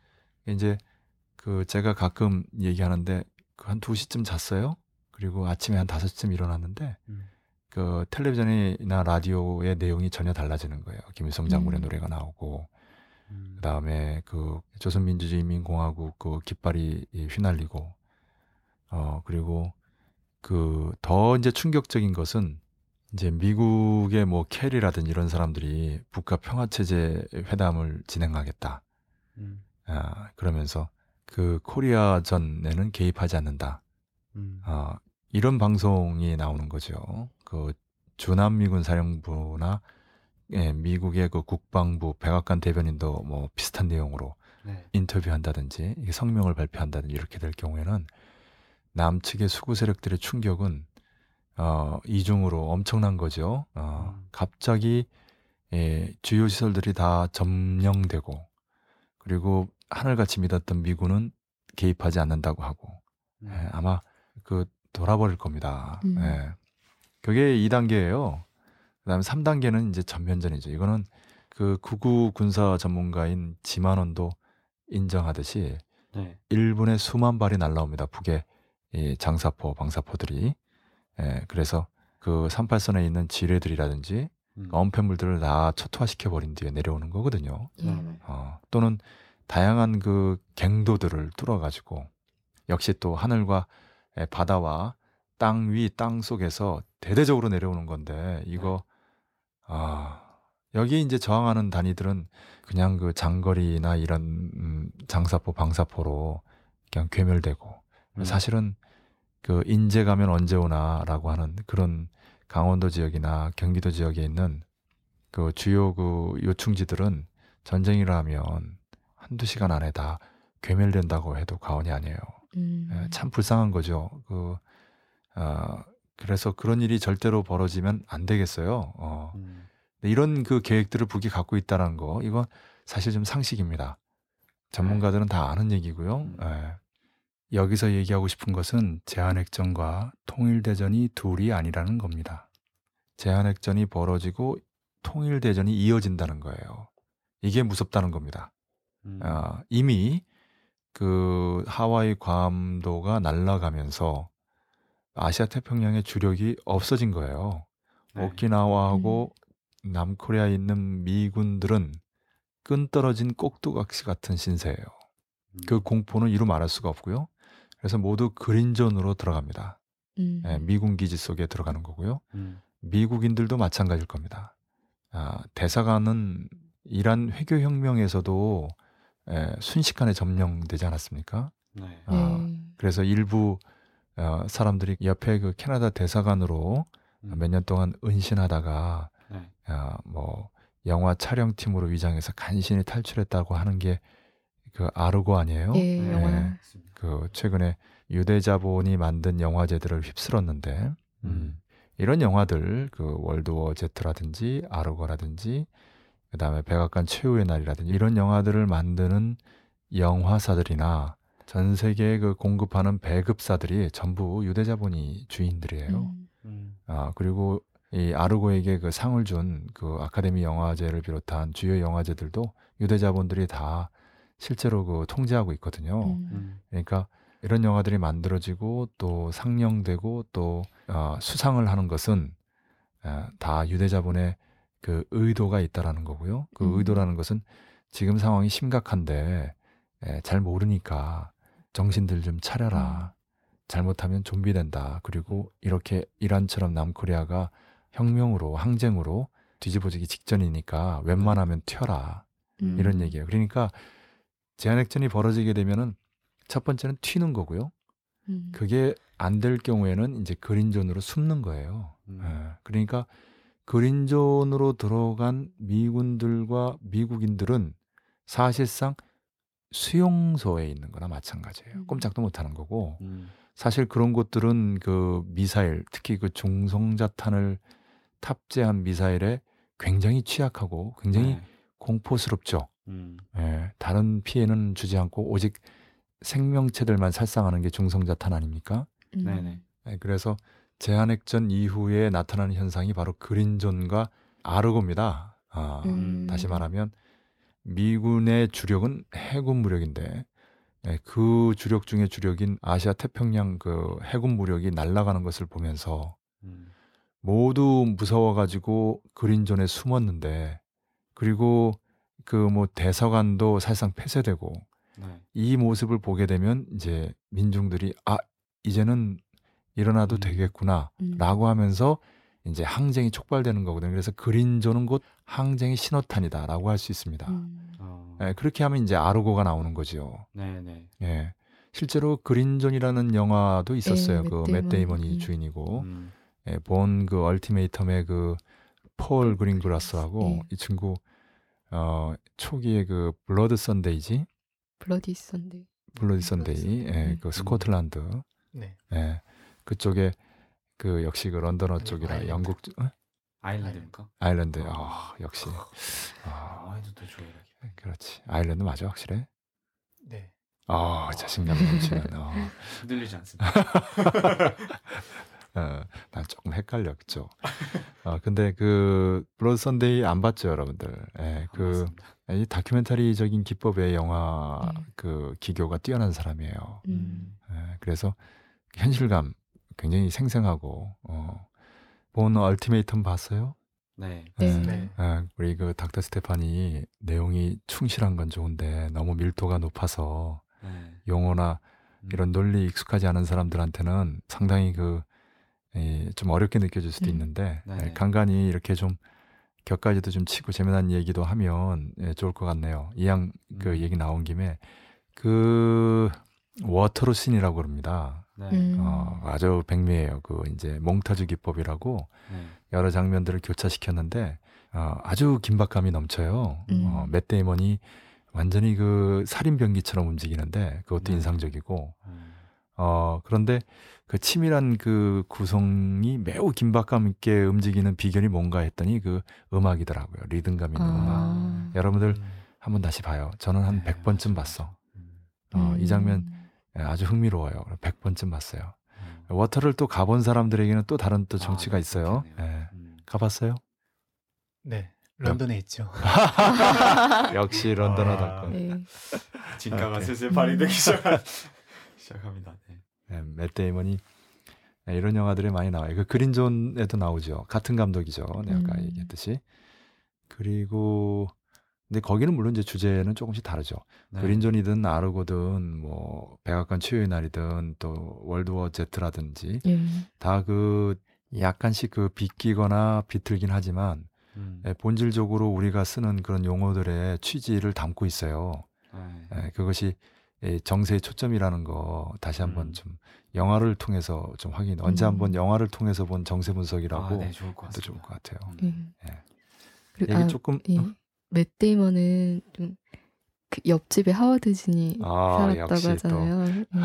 이제 그 제가 가끔 얘기하는데 그 한 두 시쯤 잤어요. 그리고 아침에 한 다섯 시쯤 일어났는데 음. 그 텔레비전이나 라디오의 내용이 전혀 달라지는 거예요. 김일성 장군의 음. 노래가 나오고 음. 그다음에 그 조선민주주의인민공화국 그 깃발이 휘날리고 어 그리고 그 더 이제 충격적인 것은 이제 미국의 뭐 캐리라든지 이런 사람들이 북한 평화체제 회담을 진행하겠다. 음. 아, 그러면서 그 코리아전에는 개입하지 않는다. 음. 아, 이런 방송이 나오는 거죠. 그 주남미군 사령부나 예, 미국의 그 국방부 백악관 대변인도 뭐 비슷한 내용으로 네. 인터뷰한다든지 이게 성명을 발표한다든지 이렇게 될 경우에는 남측의 수구 세력들의 충격은 어, 이중으로 엄청난 거죠. 어, 음. 갑자기 예, 주요 시설들이 다 점령되고 그리고 하늘같이 믿었던 미군은 개입하지 않는다고 하고 음. 예, 아마 그 돌아버릴 겁니다. 음. 예. 그게 이 단계예요. 그다음에 삼 단계는 이제 전면전이죠. 이거는 그 구구 군사 전문가인 지만원도 인정하듯이 네. 일 분에 수만 발이 날라옵니다. 북의 이 장사포, 방사포들이. 예, 그래서 그 삼팔선에 있는 지뢰들이라든지 음. 엄폐물들을 다 초토화시켜 버린 뒤에 내려오는 거거든요. 예. 네네. 어, 또는 다양한 그 갱도들을 뚫어가지고 역시 또 하늘과 에, 바다와 땅 위, 땅 속에서 대대적으로 내려오는 건데 이거 아 여기 이제 저항하는 단위들은 그냥 그 장거리나 이런 음, 장사포, 방사포로 그냥 괴멸되고 음. 사실은 그 인제 가면 언제 오나라고 하는 그런 강원도 지역이나 경기도 지역에 있는 그 주요 그 요충지들은 전쟁이라 하면 한두 시간 안에 다 괴멸된다고 해도 과언이 아니에요. 음. 예, 참 불쌍한 거죠. 그, 어, 그래서 그런 일이 절대로 벌어지면 안 되겠어요. 어. 음. 근데 이런 그 계획들을 북이 갖고 있다는 거, 이건 사실 좀 상식입니다. 전문가들은 다 아는 얘기고요. 음. 예. 여기서 얘기하고 싶은 것은 제한핵전과 통일대전이 둘이 아니라는 겁니다. 제한핵전이 벌어지고 통일대전이 이어진다는 거예요. 이게 무섭다는 겁니다. 음. 아, 이미 그 하와이 괌도가 날아가면서 아시아 태평양의 주력이 없어진 거예요. 네. 오키나와하고 남코리아에 있는 미군들은 끈 떨어진 꼭두각시 같은 신세예요. 음. 그 공포는 이루 말할 수가 없고요. 그래서 모두 그린존으로 들어갑니다. 음. 예, 미군 기지 속에 들어가는 거고요. 음. 미국인들도 마찬가지일 겁니다. 아, 대사관은 이란 회교혁명에서도 에, 순식간에 점령되지 않았습니까? 네. 아, 네. 그래서 일부 어, 사람들이 옆에 그 캐나다 대사관으로 음. 몇 년 동안 은신하다가 네. 어, 뭐 영화 촬영팀으로 위장해서 간신히 탈출했다고 하는 게 그 아르고 아니에요? 예, 네. 영화. 맞습니다. 그 최근에 유대자본이 만든 영화제들을 휩쓸었는데 음, 이런 영화들 그 월드워 제트라든지 아르고라든지 그다음에 백악관 최후의 날이라든지 이런 영화들을 만드는 영화사들이나 전 세계에 그 공급하는 배급사들이 전부 유대자본이 주인들이에요. 음. 음. 아 그리고 이 아르고에게 그 상을 준 그 아카데미 영화제를 비롯한 주요 영화제들도 유대자본들이 다 실제로 그 통제하고 있거든요. 음. 음. 그러니까 이런 영화들이 만들어지고 또 상영되고 또 어, 수상을 하는 것은 어, 다 유대자본의 그 의도가 있다라는 거고요. 그 음. 의도라는 것은 지금 상황이 심각한데 에, 잘 모르니까 정신들 좀 차려라. 잘못하면 좀비 된다. 그리고 이렇게 이란처럼 남코리아가 혁명으로 항쟁으로 뒤집어지기 직전이니까 웬만하면 튀어라. 음. 이런 얘기예요. 그러니까 제한핵전이 벌어지게 되면은 첫 번째는 튀는 거고요. 음. 그게 안 될 경우에는 이제 그린존으로 숨는 거예요. 음. 예, 그러니까 그린존으로 들어간 미군들과 미국인들은 사실상 수용소에 있는 거나 마찬가지예요. 음. 꼼짝도 못 하는 거고 음. 사실 그런 곳들은 그 미사일, 특히 그 중성자탄을 탑재한 미사일에 굉장히 취약하고 굉장히 네. 공포스럽죠. 음. 예, 다른 피해는 주지 않고 오직 생명체들만 살상하는 게 중성자탄 아닙니까? 음. 네네. 예, 그래서 제한핵전 이후에 나타나는 현상이 바로 그린존과 아르고입니다. 아, 음. 다시 말하면 미군의 주력은 해군 무력인데 예, 그 주력 중에 주력인 아시아 태평양 그 해군 무력이 날아가는 것을 보면서 음. 모두 무서워가지고 그린존에 숨었는데 그리고 그 뭐 대사관도 사실상 폐쇄되고 네. 이 모습을 보게 되면 이제 민중들이 아 이제는 일어나도 음. 되겠구나 음. 라고 하면서 이제 항쟁이 촉발되는 거거든요. 그래서 그린존은 곧 항쟁의 신호탄이다 라고 할 수 있습니다. 음. 어. 예, 그렇게 하면 이제 아르고가 나오는 거죠. 네네. 예. 실제로 그린존이라는 영화도 있었어요. 예, 그 맷 맷 데이먼. 데이먼이 음. 주인이고 음. 예, 본 그 얼티메이텀의 그 폴 그린그라스하고 예. 이 친구 어 초기에 그 블러드 선데이지 블러디 선데이. 블러디 선데이 예, 음. 그 스코틀랜드 네. 예, 그쪽에 그 역시 그 런던어 쪽이라 아일랜드. 영국 쪽- 어? 아일랜드입니까? 아일랜드 아 역시 아 아, 아이도 또 좋아해. 그렇지 아일랜드 맞아 확실해 네. 아 자신감이 넘치는 어. 흔들리지 않습니다. 어, 난 조금 헷갈려 그죠 어, 근데 그 블러드 선데이 안 봤죠 여러분들 예, 안 그 봤습니다. 이 다큐멘터리적인 기법의 영화 음. 그 기교가 뛰어난 사람이에요. 음. 예, 그래서 현실감 굉장히 생생하고 어, 본 얼티메이텀 봤어요? 네. 네. 네. 아, 우리 그 닥터 스테판이 내용이 충실한 건 좋은데 너무 밀도가 높아서 네. 용어나 음. 이런 논리 익숙하지 않은 사람들한테는 상당히 그 좀 어렵게 느껴질 수도 음. 있는데 네네. 예, 간간히 이렇게 좀 격까지도 좀 치고 재미난 얘기도 하면 예, 좋을 것 같네요. 이왕 그 음. 얘기 나온 김에 그 워터로신이라고 그럽니다. 네. 음. 어, 아주 백미예요. 그 이제 몽타주 기법이라고 네. 여러 장면들을 교차시켰는데 어, 아주 긴박감이 넘쳐요. 음. 어, 맷 데이먼이 완전히 그 살인 병기처럼 움직이는데 그것도 네. 인상적이고 음. 어, 그런데 그 치밀한 그 구성이 매우 긴박감 있게 움직이는 비결이 뭔가 했더니 그 음악이더라고요. 리듬감 있는 음악. 아. 여러분들 음. 한번 다시 봐요. 저는 한 네, 백 번쯤 맞아요, 봤어. 맞아요. 음. 어, 이 장면 음. 예, 아주 흥미로워요. 백 번쯤 봤어요. 음. 워터를 또 가본 사람들에게는 또 다른 또 아, 정치가 네, 있어요. 그렇겠네요. 예. 음. 가봤어요? 네. 런던에 있죠. 역시 런던하다. 아. 네. 진가가 오케이. 슬슬 발휘되기 시작한, 시작합니다. 네. 예, 맷 데이먼이 예, 이런 영화들이 많이 나와요. 그 그린존에도 나오죠. 같은 감독이죠. 내가 아까 음. 얘기했듯이. 그리고 근데 거기는 물론 이제 주제는 조금씩 다르죠. 네. 그린존이든 아르고든 뭐 백악관 치유의 날이든 또 월드워 Z라든지 예. 다 그 약간씩 그 비끼거나 비틀긴 하지만 음. 예, 본질적으로 우리가 쓰는 그런 용어들의 취지를 담고 있어요. 네. 예, 그것이 예, 정세의 초점이라는 거 다시 한번 음. 좀 영화를 통해서 좀 확인. 언제 음. 한번 영화를 통해서 본 정세 분석이라고 아, 네, 좋을 것 또 같습니다. 좋을 것 같아요. 음. 예. 예. 그리고 얘기 아, 조금 예. 어? 맷 데이먼은 좀 그 옆집에 하워드진이 아, 살았다고 역시 또. 하잖아요.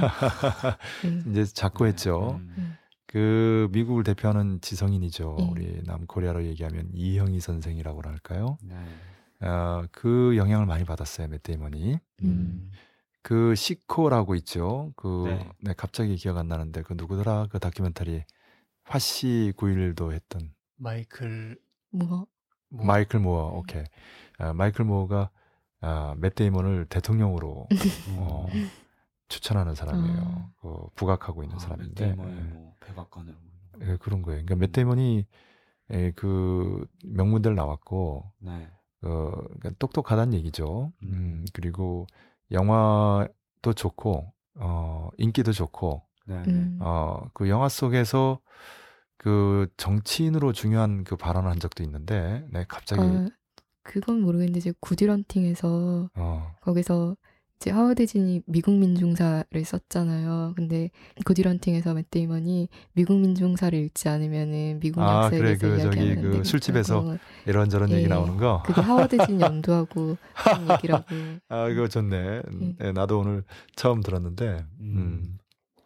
예. 예. 이제 자꾸 했죠. 음. 음. 그 미국을 대표하는 지성인이죠. 예. 우리 남코리아로 얘기하면 이형희 선생이라고 할까요? 네. 어, 그 영향을 많이 받았어요, 맷 데이먼이. 음. 그 시코라고 있죠. 그 네. 네, 갑자기 기억 안 나는데 그 누구더라? 그 다큐멘터리 화씨 구일도 했던 마이클 뭐 뭐 마이클 모어. 오케이. 아, 마이클 모어가 아, 맷 데이먼을 대통령으로 어, 추천하는 사람이에요. 아. 그 부각하고 있는 아, 사람인데 맷 데이먼이 예. 뭐 백악관을 예, 그런 거예요. 그러니까 맷 데이먼이 예, 그 명문대를 나왔고 네. 어, 그러니까 똑똑하다는 얘기죠. 음. 음, 그리고 영화도 좋고 어, 인기도 좋고 네. 음. 어, 그 영화 속에서 그 정치인으로 중요한 그 발언을 한 적도 있는데, 네, 갑자기, 아, 그건 모르겠는데 이제 구디런팅에서 어, 거기서 이제 하워드진이 미국 민중사를 썼잖아요. 근데 구디런팅에서 맷 데이먼이 미국 민중사를 읽지 않으면은 미국 아, 역사에 그래, 대해서 그 저기 이야기하는데 그 술집에서 그거, 이런저런 예, 얘기 나오는 거. 그게 하워드진 염두하고 한 얘기라고. 아, 그거 좋네. 예. 네, 나도 오늘 처음 들었는데, 음, 음.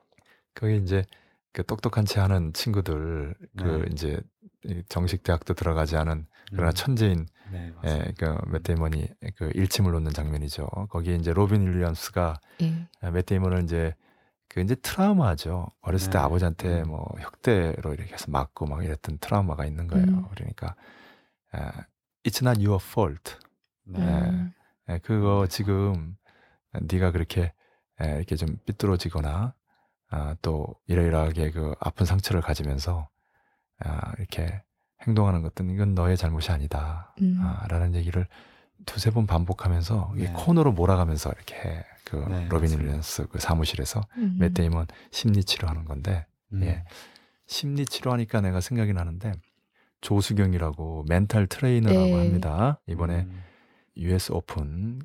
거기 이제 그 똑똑한 체 하는 친구들, 그 네. 이제 이 정식 대학도 들어가지 않은 그러나 음. 천재인 네, 맞습니다. 예, 그 맷 데이먼이 그 일침을 놓는 장면이죠. 거기에 이제 로빈 윌리엄스가 예. 맷 데이먼을 이제 그 이제 트라우마죠. 어렸을 때 네. 아버지한테 음. 뭐 혁대로 이렇게 해서 맞고 막 이랬던 트라우마가 있는 거예요. 음. 그러니까 아, It's not your fault. 네. 음. 예, 그거 음. 지금 네가 그렇게 예, 이렇게 좀 삐뚤어지거나 아, 또 이러이러하게 그 아픈 상처를 가지면서 아, 이렇게 행동하는 것들은 이건 너의 잘못이 아니다. 음. 아, 라는 얘기를 두세 번 반복하면서 이게 네. 코너로 몰아가면서 이렇게 해. 그 네, 로빈 맞습니다. 윌리엄스 그 사무실에서 음. 맷 데이먼 심리 치료하는 건데 음. 예. 심리 치료하니까 내가 생각이 나는데 조수경이라고 멘탈 트레이너라고 네. 합니다. 이번에 음. 유에스 오픈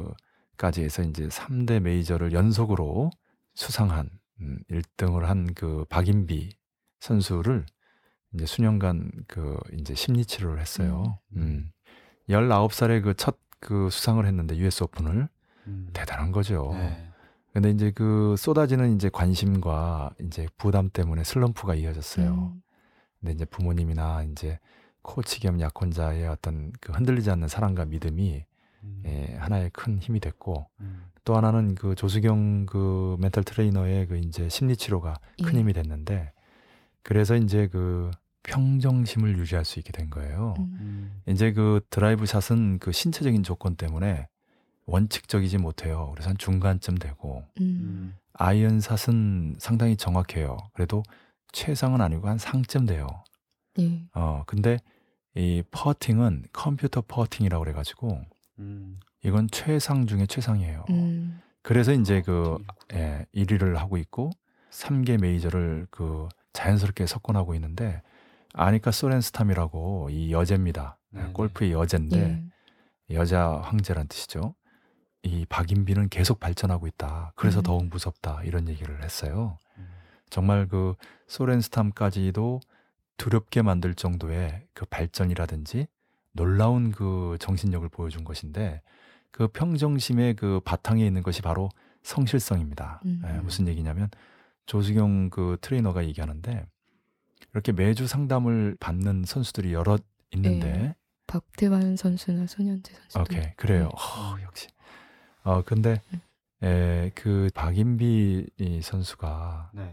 그까지 해서 이제 삼 대 메이저를 연속으로 수상한 음, 일 등을 한 그 박인비 선수를 이제 수년간 그 이제 심리 치료를 했어요. 음. 음. 열아홉 살에 그 첫 그 수상을 했는데 유에스 오픈을 음. 대단한 거죠. 네. 근데 이제 그 쏟아지는 이제 관심과 이제 부담 때문에 슬럼프가 이어졌어요. 음. 근데 이제 부모님이나 이제 코치 겸 약혼자의 어떤 그 흔들리지 않는 사랑과 믿음이 음. 예, 하나의 큰 힘이 됐고 음. 또 하나는 그 조수경 그 멘탈 트레이너의 그 이제 심리 치료가 큰 예. 힘이 됐는데 그래서 이제 그 평정심을 유지할 수 있게 된 거예요. 음. 음. 이제 그 드라이브 샷은 그 신체적인 조건 때문에 원칙적이지 못해요. 그래서 한 중간쯤 되고 음. 음. 아이언 샷은 상당히 정확해요. 그래도 최상은 아니고 한 상쯤 돼요. 예. 어 근데 이 퍼팅은 컴퓨터 퍼팅이라고 그래가지고 음. 이건 최상 중에 최상이에요. 음. 그래서 이제 그 퍼팅이라고. 예, 일 위를 하고 있고 삼 개 메이저를 그 자연스럽게 석권하고 있는데 아니카 소렌스탐이라고 이 여제입니다. 예, 네네. 골프의 여제인데 예. 여자 황제란 뜻이죠. 이 박인비는 계속 발전하고 있다. 그래서 음. 더욱 무섭다. 이런 얘기를 했어요. 음. 정말 그 소렌스탐까지도 두렵게 만들 정도의 그 발전이라든지 놀라운 그 정신력을 보여준 것인데 그 평정심의 그 바탕에 있는 것이 바로 성실성입니다. 음. 예, 무슨 얘기냐면 조수경 그 트레이너가 얘기하는데 이렇게 매주 상담을 받는 선수들이 여럿 있는데 네. 박태환 선수나 손현재 선수도. 오케이 그래요. 네. 어, 역시. 어 근데 음. 에, 그 박인비 이 선수가 네.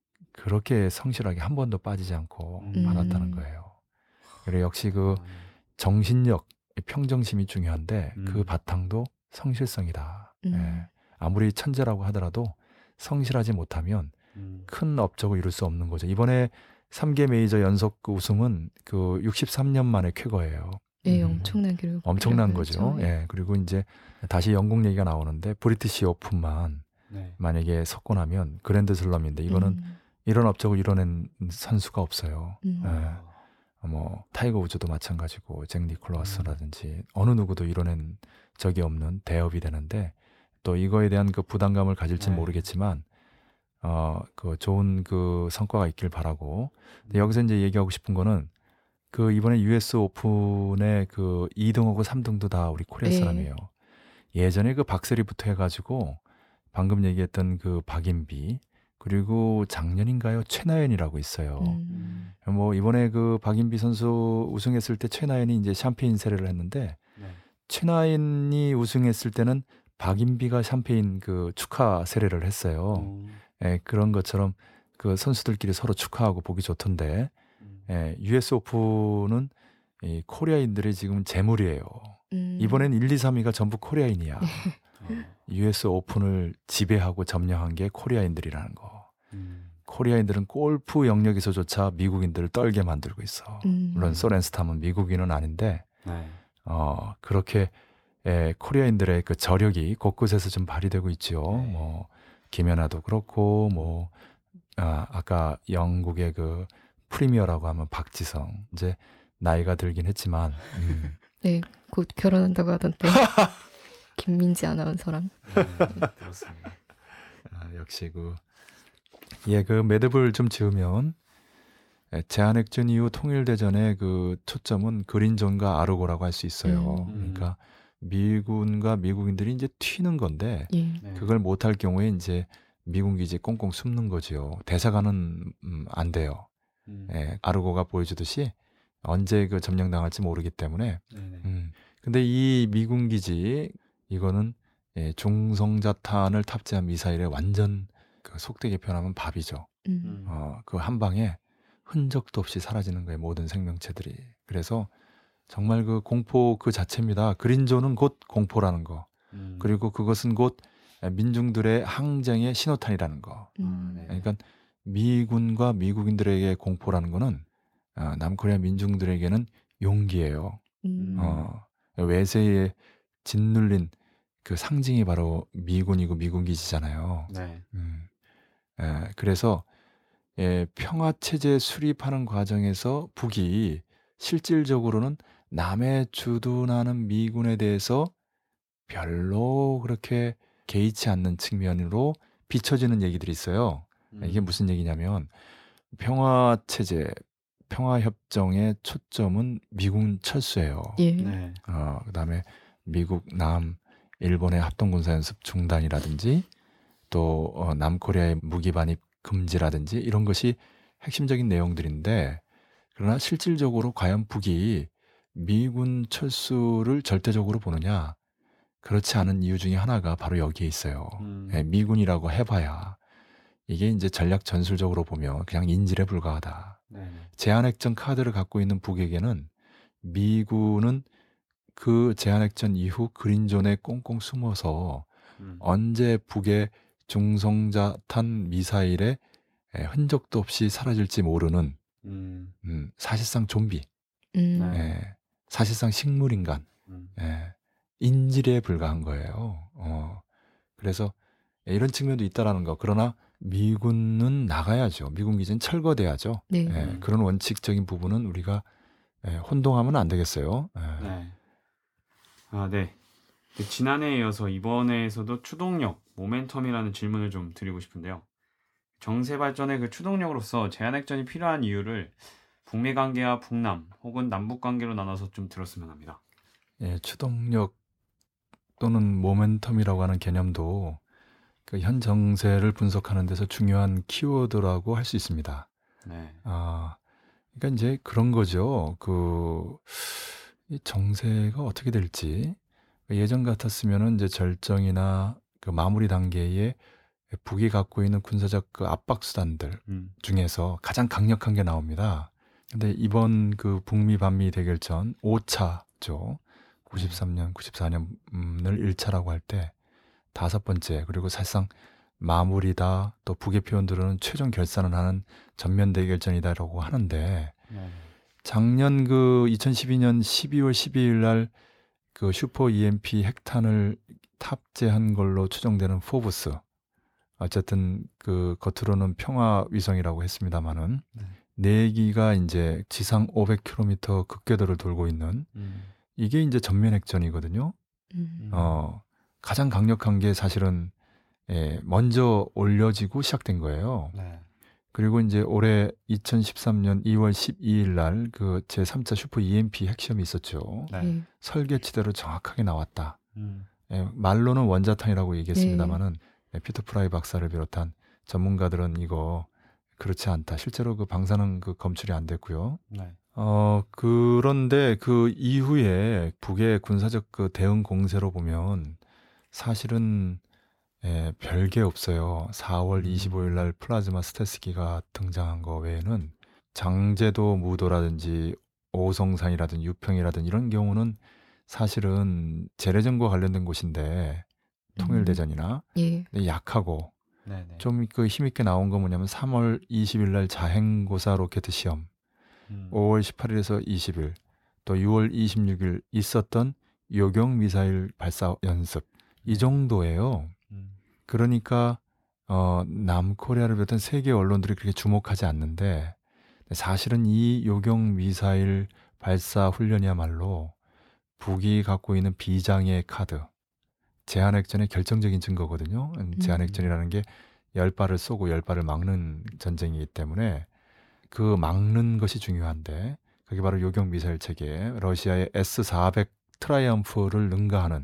그렇게 성실하게 한 번도 빠지지 않고 음. 받았다는 거예요. 그래 역시 그 아, 네. 정신력, 평정심이 중요한데 그 음. 바탕도 성실성이다. 음. 예. 아무리 천재라고 하더라도 성실하지 못하면 음. 큰 업적을 이룰 수 없는 거죠. 이번에 삼 개 메이저 연속 우승은 그 육십삼 년 만에 쾌거예요. 예, 음. 엄청난 기록. 엄청난 거죠. 예. 예. 그리고 이제 다시 영국 얘기가 나오는데 브리티시 오픈만 네. 만약에 석권하면 그랜드슬럼인데 이거는 음. 이런 업적을 이뤄낸 선수가 없어요. 음. 예. 아. 뭐 타이거 우즈도 마찬가지고 잭 니콜라스라든지 어느 누구도 이뤄낸 적이 없는 대업이 되는데 또 이거에 대한 그 부담감을 가질지는 네. 모르겠지만 어 그 좋은 그 성과가 있길 바라고. 근데 음. 여기서 이제 얘기하고 싶은 거는 그 이번에 유에스 오픈의 그 이 등하고 삼 등도 다 우리 코리아 네. 사람이에요. 예전에 그 박세리부터 해가지고 방금 얘기했던 그 박인비 그리고 작년인가요 최나연이라고 있어요. 음. 뭐 이번에 그 박인비 선수 우승했을 때 최나연이 이제 샴페인 세례를 했는데 네. 최나연이 우승했을 때는 박인비가 샴페인 그 축하 세례를 했어요. 음. 예, 그런 것처럼 그 선수들끼리 서로 축하하고 보기 좋던데 음. 예, 유에스 오픈은 이 코리아인들이 지금 재물이에요. 음. 이번엔 일, 이, 삼 위가 전부 코리아인이야. 아. 유에스 오픈을 지배하고 점령한 게 코리아인들이라는 거. 음. 코리아인들은 골프 영역에서조차 미국인들을 떨게 만들고 있어. 음. 물론 소렌스탐은 미국인은 아닌데 네. 어, 그렇게 에, 코리아인들의 그 저력이 곳곳에서 좀 발휘되고 있지요. 네. 뭐 김연아도 그렇고 뭐 아, 아까 영국의 그 프리미어라고 하면 박지성 이제 나이가 들긴 했지만 음, 네, 곧 결혼한다고 하던데. 김민지 아나운서랑. 네. 그렇습니다. 아, 역시 그 예, 그 매듭을 좀 지으면 에, 제한핵전 이후 통일대전의 그 초점은 그린존과 아르고라고 할 수 있어요. 음. 그러니까 미군과 미국인들이 이제 튀는 건데 예. 네. 그걸 못할 경우에 이제 미군 기지 꽁꽁 숨는 거지요. 대사관은 음, 안 돼요. 음. 예, 아르고가 보여주듯이 언제 그 점령당할지 모르기 때문에. 네네. 음. 근데 이 미군 기지 이거는 예, 중성자탄을 탑재한 미사일의 완전 그 속되게 표현하면 밥이죠. 음. 음. 어, 그 한 방에 흔적도 없이 사라지는 거예요. 모든 생명체들이. 그래서 정말 그 공포 그 자체입니다. 그린존은 곧 공포라는 거. 음. 그리고 그것은 곧 민중들의 항쟁의 신호탄이라는 거. 음. 네. 그러니까 미군과 미국인들에게 공포라는 거는 어, 남코리아 민중들에게는 용기예요. 음. 어, 외세에 짓눌린 그 상징이 바로 미군이고 미군 기지잖아요. 네. 음. 에, 그래서 예, 평화 체제 수립하는 과정에서 북이 실질적으로는 남의 주둔하는 미군에 대해서 별로 그렇게 개의치 않는 측면으로 비춰지는 얘기들이 있어요. 음. 이게 무슨 얘기냐면 평화 체제, 평화 협정의 초점은 미군 철수예요. 예. 네. 어, 그다음에 미국, 남, 일본의 합동군사 연습 중단이라든지 또 어, 남코리아의 무기 반입 금지라든지 이런 것이 핵심적인 내용들인데 그러나 실질적으로 과연 북이 미군 철수를 절대적으로 보느냐? 그렇지 않은 이유 중에 하나가 바로 여기에 있어요. 음. 예, 미군이라고 해봐야 이게 이제 전략 전술적으로 보면 그냥 인질에 불과하다. 네네. 제한핵전 카드를 갖고 있는 북에게는 미군은 그 제한핵전 이후 그린존에 꽁꽁 숨어서 음. 언제 북의 중성자탄 미사일에 예, 흔적도 없이 사라질지 모르는 음. 음, 사실상 좀비, 음. 네. 예, 사실상 식물인간, 음. 예, 인질에 불과한 거예요. 어, 그래서 이런 측면도 있다라는 거. 그러나 미군은 나가야죠. 미군 기지는 철거돼야죠. 네. 예, 음. 그런 원칙적인 부분은 우리가 예, 혼동하면 안 되겠어요. 예. 네. 아, 네. 그 지난해에 이어서 이번에에서도 추동력, 모멘텀이라는 질문을 좀 드리고 싶은데요. 정세 발전의 그 추동력으로서 제한핵전이 필요한 이유를 북미 관계와 북남 혹은 남북 관계로 나눠서 좀 들었으면 합니다. 예, 추동력 또는 모멘텀이라고 하는 개념도 그 현 정세를 분석하는 데서 중요한 키워드라고 할 수 있습니다. 네. 아, 그러니까 이제 그런 거죠. 그 이 정세가 어떻게 될지 예전 같았으면은 이제 절정이나 그 마무리 단계에 북이 갖고 있는 군사적 그 압박 수단들 음. 중에서 가장 강력한 게 나옵니다. 근데 이번 그 북미 반미 대결전 오 차죠. 구십삼 년, 구십사 년을 일 차라고 할 때 다섯 번째 그리고 사실상 마무리다 또 북의 표현들은 최종 결산을 하는 전면 대결전이다라고 하는데 네. 작년 그 이천십이 년 십이월 십이일 날 그 슈퍼 이엠피 핵탄을 탑재한 걸로 추정되는 포브스 어쨌든 그 겉으로는 평화 위성이라고 했습니다마는 네. 네 기가 이제 지상 오백 킬로미터 극궤도를 돌고 있는 음. 이게 이제 전면 핵전이거든요. 음. 어, 가장 강력한 게 사실은 예, 먼저 올려지고 시작된 거예요. 네. 그리고 이제 올해 이천십삼 년 이월 십이일 날 그 제삼 차 슈퍼 이엠피 핵시험이 있었죠. 네. 네. 설계치대로 정확하게 나왔다. 음. 예, 말로는 원자탄이라고 얘기했습니다마는 예, 피터 프라이 박사를 비롯한 전문가들은 이거 그렇지 않다. 실제로 그 방사능 그 검출이 안 됐고요. 네. 어, 그런데 그 이후에 북의 군사적 그 대응 공세로 보면 사실은 예, 별게 없어요. 사월 이십오일 날 플라즈마 스텔스기가 등장한 거 외에는 장제도 무도라든지 오성산이라든지 유평이라든지 이런 경우는 사실은 재래전과 관련된 곳인데 통일대전이나 예. 근데 약하고 네. 네. 좀 그 힘있게 나온 거 뭐냐면 삼월 이십일 날 자행고사 로켓 시험, 음. 오월 십팔일에서 이십일, 또 유월 이십육일 있었던 요격 미사일 발사 연습 이 정도예요. 음. 그러니까 어, 남코리아를 비롯한 세계 언론들이 그렇게 주목하지 않는데 사실은 이 요격 미사일 발사 훈련이야말로 북이 갖고 있는 비장의 카드, 제한핵전의 결정적인 증거거든요. 음, 제한핵전이라는 게 열 발을 쏘고 열 발을 막는 전쟁이기 때문에 그 막는 것이 중요한데 그게 바로 요격 미사일 체계, 러시아의 에스 사백 트라이엄프를 능가하는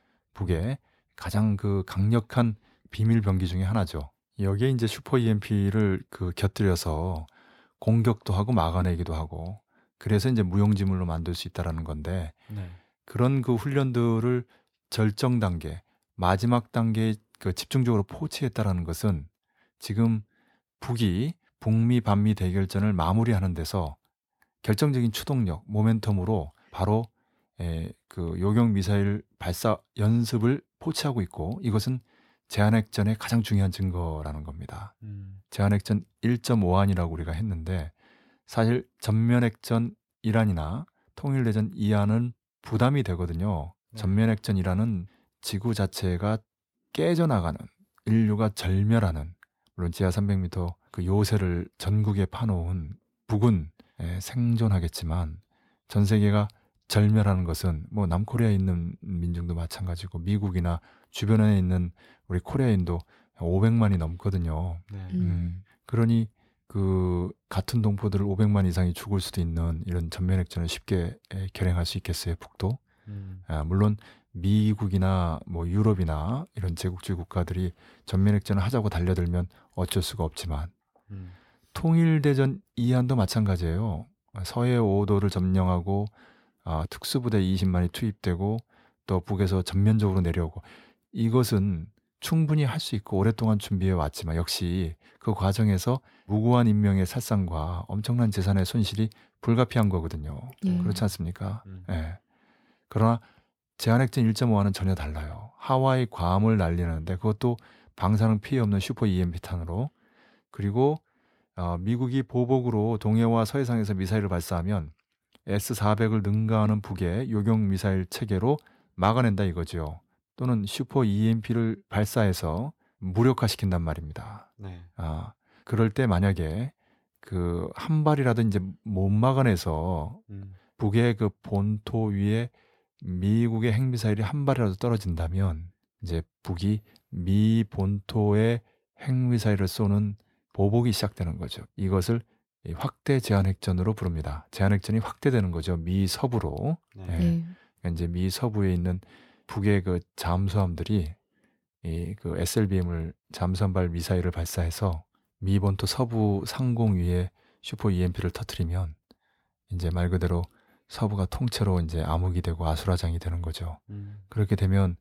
북의 가장 그 강력한 비밀 병기 중에 하나죠. 여기에 이제 슈퍼 이엠피를 그 곁들여서 공격도 하고 막아내기도 하고 그래서 이제 무용지물로 만들 수 있다라는 건데 네. 그런 그 훈련들을 절정 단계, 마지막 단계에 그 집중적으로 포치했다라는 것은 지금 북이 북미 반미 대결전을 마무리하는 데서 결정적인 추동력, 모멘텀으로 바로 에, 그 요격 미사일 발사 연습을 포치하고 있고 이것은 제한핵전의 가장 중요한 증거라는 겁니다. 음. 제한핵전 일 점 오안이라고 우리가 했는데 사실 전면핵전 일안이나 통일대전 이안은 부담이 되거든요. 네. 전면핵전 일안은 지구 자체가 깨져나가는, 인류가 절멸하는, 물론 지하 삼백 미터 그 요새를 전국에 파놓은 북은 에, 생존하겠지만 전 세계가 절멸하는 것은 뭐 남코리아에 있는 민중도 마찬가지고 미국이나 주변에 있는 우리 코리아인도 오백만이 넘거든요. 네. 음. 음, 그러니 그 같은 동포들 오백만 이상이 죽을 수도 있는 이런 전면핵전을 쉽게 에, 결행할 수 있겠어요, 북도? 음. 아, 물론 미국이나 뭐 유럽이나 이런 제국주의 국가들이 전면핵전을 하자고 달려들면 어쩔 수가 없지만 음. 통일대전 이안도 마찬가지예요. 서해 오 도를 점령하고 아, 특수부대 이십만이 투입되고 또 북에서 전면적으로 내려오고 이것은 충분히 할 수 있고 오랫동안 준비해 왔지만 역시 그 과정에서 무고한 인명의 살상과 엄청난 재산의 손실이 불가피한 거거든요. 예. 그렇지 않습니까? 음. 예. 그러나 제한핵전 일 점 오와는 전혀 달라요. 하와이 괌을 날리는데 그것도 방사능 피해 없는 슈퍼 이엠피 탄으로 그리고 어, 미국이 보복으로 동해와 서해상에서 미사일을 발사하면 에스 사백을 능가하는 북의 요격 미사일 체계로 막아낸다 이거죠. 또는 슈퍼 이엠피를 발사해서 무력화시킨단 말입니다. 네. 아, 그럴 때 만약에 그 한 발이라도 이제 못 막아내서 음. 북의 그 본토 위에 미국의 핵미사일이 한 발이라도 떨어진다면 이제 북이 미 본토에 핵미사일을 쏘는 보복이 시작되는 거죠. 이것을 이 확대 제한핵전으로 부릅니다. 제한핵전이 확대되는 거죠. 미 서부로. 네. 예. 네. 그러니까 이제 미 서부에 있는 북의 그 잠수함들이 이 그 에스엘비엠을 잠수함발 미사일을 발사해서 미 본토 서부 상공 위에 슈퍼 이엠피를 터뜨리면 이제 말 그대로 서부가 통째로 이제 암흑이 되고 아수라장이 되는 거죠. 음. 그렇게 되면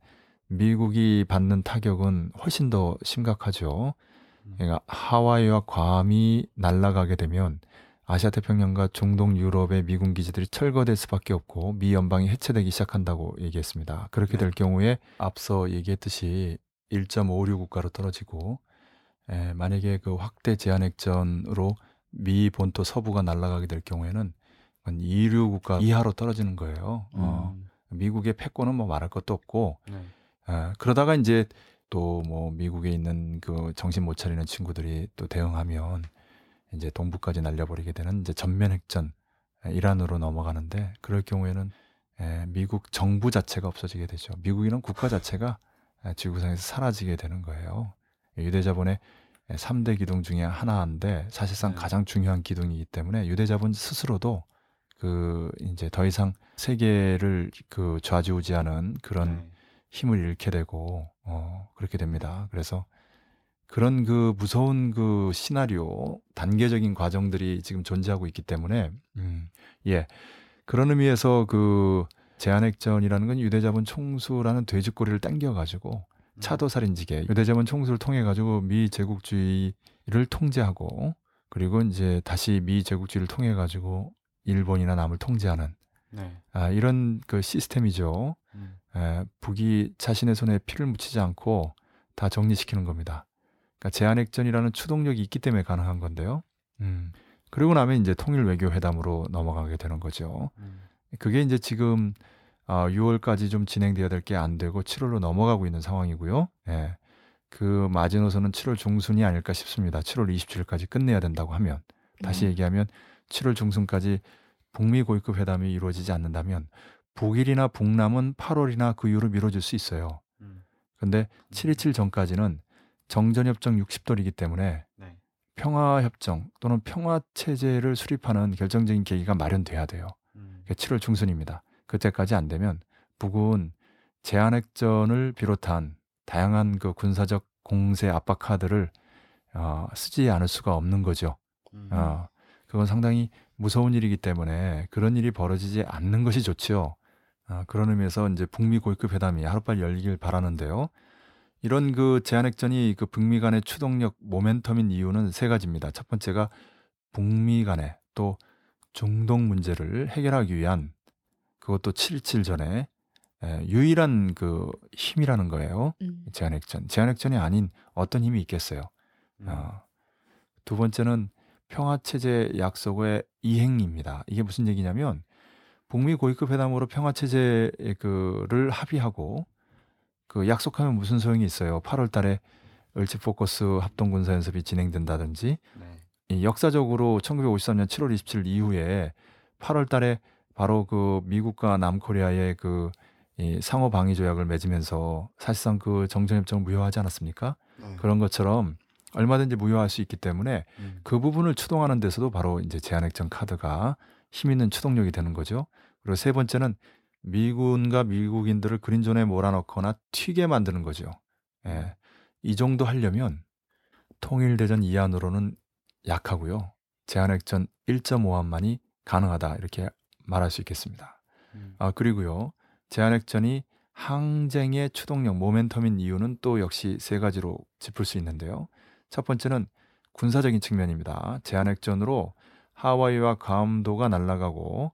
미국이 받는 타격은 훨씬 더 심각하죠. 음. 그러니까 하와이와 괌이 날아가게 되면 아시아 태평양과 중동 유럽의 미군 기지들이 철거될 수밖에 없고 미 연방이 해체되기 시작한다고 얘기했습니다. 그렇게 네. 될 경우에 앞서 얘기했듯이 일 점 오육 국가로 떨어지고 에, 만약에 그 확대 제한핵전으로 미 본토 서부가 날아가게 될 경우에는 이류 국가 이하로 떨어지는 거예요. 어, 음. 미국의 패권은 뭐 말할 것도 없고 네. 에, 그러다가 이제 또 뭐 미국에 있는 그 정신 못 차리는 친구들이 또 대응하면 이제 동부까지 날려버리게 되는 이제 전면 핵전 에, 이란으로 넘어가는데 그럴 경우에는 에, 미국 정부 자체가 없어지게 되죠. 미국이란 국가 자체가 에, 지구상에서 사라지게 되는 거예요. 유대자본의 삼 대 기둥 중에 하나인데 사실상 네. 가장 중요한 기둥이기 때문에 유대자본 스스로도 그 이제 더 이상 세계를 그 좌지우지하는 그런 네. 힘을 잃게 되고 어, 그렇게 됩니다. 그래서 그런 그 무서운 그 시나리오 단계적인 과정들이 지금 존재하고 있기 때문에 음, 예 그런 의미에서 그 제한핵전이라는 건 유대자본 총수라는 돼지꼬리를 당겨가지고 음. 차도살인지게 유대자본 총수를 통해 가지고 미 제국주의를 통제하고 그리고 이제 다시 미 제국주의를 통해 가지고 일본이나 남을 통제하는 네. 아, 이런 그 시스템이죠. 음. 에, 북이 자신의 손에 피를 묻히지 않고 다 정리시키는 겁니다. 그러니까 제한핵전이라는 추동력이 있기 때문에 가능한 건데요. 음. 그리고 나면 이제 통일 외교 회담으로 넘어가게 되는 거죠. 음. 그게 이제 지금 어, 유월까지 좀 진행돼야 될 게 안 되고 칠월로 넘어가고 있는 상황이고요. 예. 그 마지노선은 칠월 중순이 아닐까 싶습니다. 칠월 이십칠일까지 끝내야 된다고 하면 다시 음. 얘기하면 칠월 중순까지 북미 고위급 회담이 이루어지지 않는다면 북일이나 북남은 팔월이나 그 이후로 미뤄질 수 있어요. 음. 근데 칠이칠 전까지는 정전협정 육십 돌이기 때문에 네. 평화협정 또는 평화체제를 수립하는 결정적인 계기가 마련돼야 돼요. 음. 그게 칠월 중순입니다. 그때까지 안 되면 북은 제한핵전을 비롯한 다양한 그 군사적 공세 압박 카드를 어, 쓰지 않을 수가 없는 거죠. 음. 어, 그건 상당히 무서운 일이기 때문에 그런 일이 벌어지지 않는 것이 좋죠. 어, 그런 의미에서 이제 북미 고위급 회담이 하루빨리 열리길 바라는데요. 이런 그 제한핵전이 그 북미 간의 추동력 모멘텀인 이유는 세 가지입니다. 첫 번째가 북미 간의 또 중동 문제를 해결하기 위한 그것도 칠이칠 전에 에, 유일한 그 힘이라는 거예요. 음. 제한핵전. 제한핵전이 아닌 어떤 힘이 있겠어요. 음. 어, 두 번째는 평화체제 약속의 이행입니다. 이게 무슨 얘기냐면 북미 고위급 회담으로 평화체제를 합의하고 그 약속하면 무슨 소용이 있어요. 팔월 달에 을지 포커스 합동군사연습이 진행된다든지 네. 이 역사적으로 천구백오십삼 년 칠월 이십칠일 이후에 팔월 달에 바로 그 미국과 남코리아의 그 이 상호 방위 조약을 맺으면서 사실상 그 정전협정을 무효하지 않았습니까? 네. 그런 것처럼 얼마든지 무효할 수 있기 때문에 음. 그 부분을 추동하는 데서도 바로 이제 제한핵전 카드가 힘 있는 추동력이 되는 거죠. 그리고 세 번째는 미군과 미국인들을 그린존에 몰아넣거나 튀게 만드는 거죠. 예. 이 정도 하려면 통일대전 이안으로는 약하고요. 제한핵전 일 점 오안만이 가능하다 이렇게 말할 수 있겠습니다. 음. 아 그리고요. 제한핵전이 항쟁의 추동력 모멘텀인 이유는 또 역시 세 가지로 짚을 수 있는데요. 첫 번째는 군사적인 측면입니다. 제한핵전으로 하와이와 괌도가 날아가고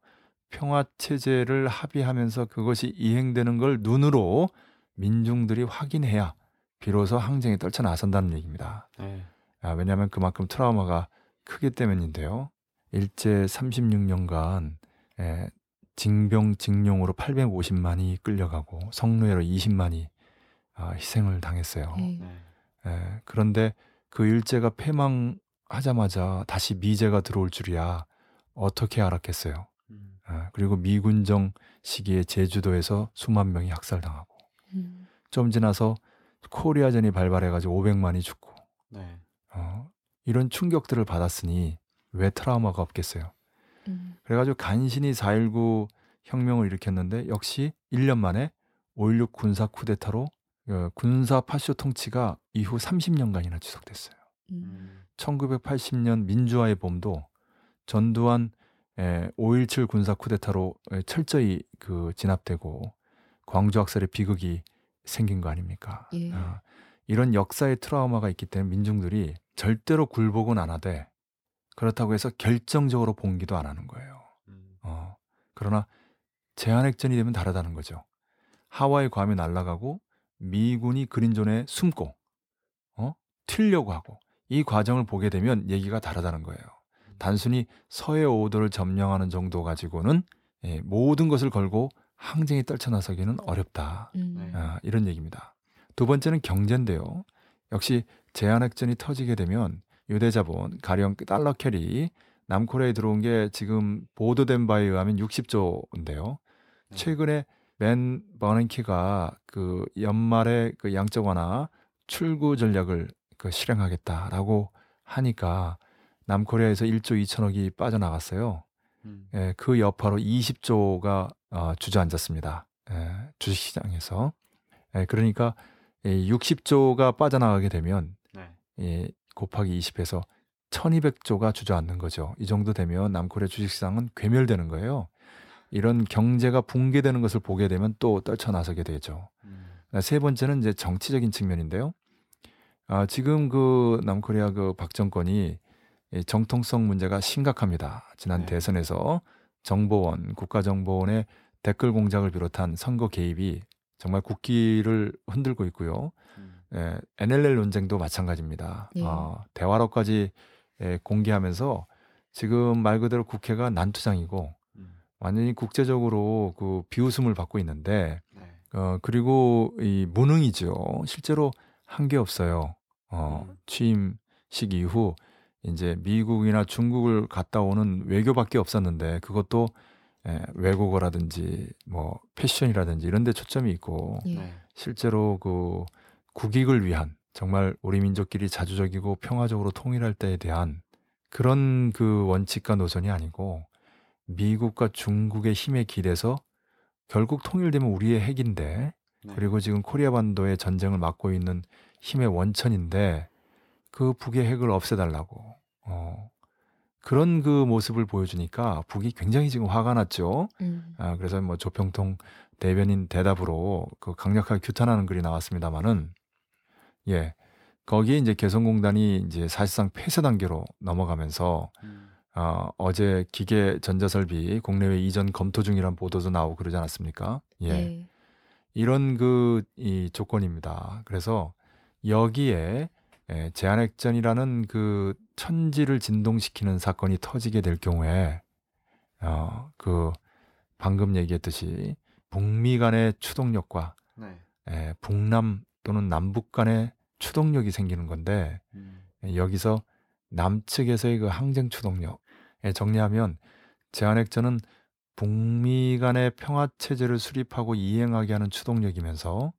평화체제를 합의하면서 그것이 이행되는 걸 눈으로 민중들이 확인해야 비로소 항쟁에 떨쳐 나선다는 얘기입니다. 네. 아, 왜냐하면 그만큼 트라우마가 크기 때문인데요. 일제 삼십육 년간 에, 징병 징용으로 팔백오십만이 끌려가고 성노예로 이십만이 아, 희생을 당했어요. 네. 네. 에, 그런데 그 일제가 패망하자마자 다시 미제가 들어올 줄이야 어떻게 알았겠어요. 음. 아, 그리고 미군정 시기에 제주도에서 수만 명이 학살당하고 음. 좀 지나서 코리아전이 발발해가지고 오백만이 죽고 네. 어, 이런 충격들을 받았으니 왜 트라우마가 없겠어요. 음. 그래가지고 간신히 사일구 혁명을 일으켰는데 역시 일 년 만에 오일육 군사 쿠데타로 어, 군사 파쇼 통치가 이후 삼십 년간이나 지속됐어요. 음. 음. 천구백팔십 년 민주화의 봄도 전두환 에, 오일칠 군사 쿠데타로 에, 철저히 그 진압되고 광주 학살의 비극이 생긴 거 아닙니까? 예. 어, 이런 역사의 트라우마가 있기 때문에 민중들이 절대로 굴복은 안 하되 그렇다고 해서 결정적으로 봉기도 안 하는 거예요. 음. 어, 그러나 제한핵전이 되면 다르다는 거죠. 하와이 괌이 날아가고 미군이 그린존에 숨고 어? 튀려고 하고 이 과정을 보게 되면 얘기가 다르다는 거예요. 단순히 서해 오도를 점령하는 정도 가지고는 예, 모든 것을 걸고 항쟁에 떨쳐나서기는 어렵다. 음. 네. 아, 이런 얘기입니다. 두 번째는 경제인데요. 역시 제한핵전이 터지게 되면 유대자본, 가령 달러 캐리, 남코리아에 들어온 게 지금 보도된 바에 의하면 육십조인데요. 네. 최근에 벤 버냉키가 그 연말에 그 양적 완화 출구 전략을 그 실행하겠다라고 하니까 남코리아에서 일조 이천억이 빠져나갔어요. 음. 예, 그 여파로 이십조가 어, 주저앉았습니다. 예, 주식시장에서. 예, 그러니까 예, 육십조가 빠져나가게 되면 네. 예, 곱하기 이십해서 천이백조가 주저앉는 거죠. 이 정도 되면 남코리아 주식시장은 괴멸되는 거예요. 이런 경제가 붕괴되는 것을 보게 되면 또 떨쳐나서게 되죠. 음. 세 번째는 이제 정치적인 측면인데요. 아, 지금 그 남코리아 그 박 정권이 이 정통성 문제가 심각합니다. 지난 네. 대선에서 정보원, 국가정보원의 댓글 공작을 비롯한 선거 개입이 정말 국기를 흔들고 있고요. 음. 예, 엔엘엘 논쟁도 마찬가지입니다. 예. 어, 대화록까지 예, 공개하면서 지금 말 그대로 국회가 난투장이고 음. 완전히 국제적으로 그 비웃음을 받고 있는데 네. 어, 그리고 이 무능이죠. 실제로 한 게 없어요. 어, 음. 취임식 이후 이제 미국이나 중국을 갔다 오는 외교밖에 없었는데 그것도 예, 외국어라든지 뭐 패션이라든지 이런 데 초점이 있고 예. 네. 실제로 그 국익을 위한 정말 우리 민족끼리 자주적이고 평화적으로 통일할 때에 대한 그런 그 원칙과 노선이 아니고 미국과 중국의 힘에 기대서 결국 통일되면 우리의 핵인데 네. 그리고 지금 코리아 반도의 전쟁을 막고 있는 힘의 원천인데 그 북의 핵을 없애달라고 어, 그런 그 모습을 보여주니까 북이 굉장히 지금 화가 났죠. 음. 아, 그래서 뭐 조평통 대변인 대답으로 그 강력하게 규탄하는 글이 나왔습니다만은 예 거기에 이제 개성공단이 이제 사실상 폐쇄 단계로 넘어가면서 음. 어, 어제 기계 전자설비 국내외 이전 검토 중이란 보도도 나오고 그러지 않았습니까? 예. 예. 이런 그 이 조건입니다. 그래서 여기에 예, 제한핵전이라는 그 천지를 진동시키는 사건이 터지게 될 경우에 어, 그 방금 얘기했듯이 북미 간의 추동력과 네. 예, 북남 또는 남북 간의 추동력이 생기는 건데 음. 예, 여기서 남측에서의 그 항쟁 추동력 예, 정리하면 제한핵전은 북미 간의 평화 체제를 수립하고 이행하게 하는 추동력이면서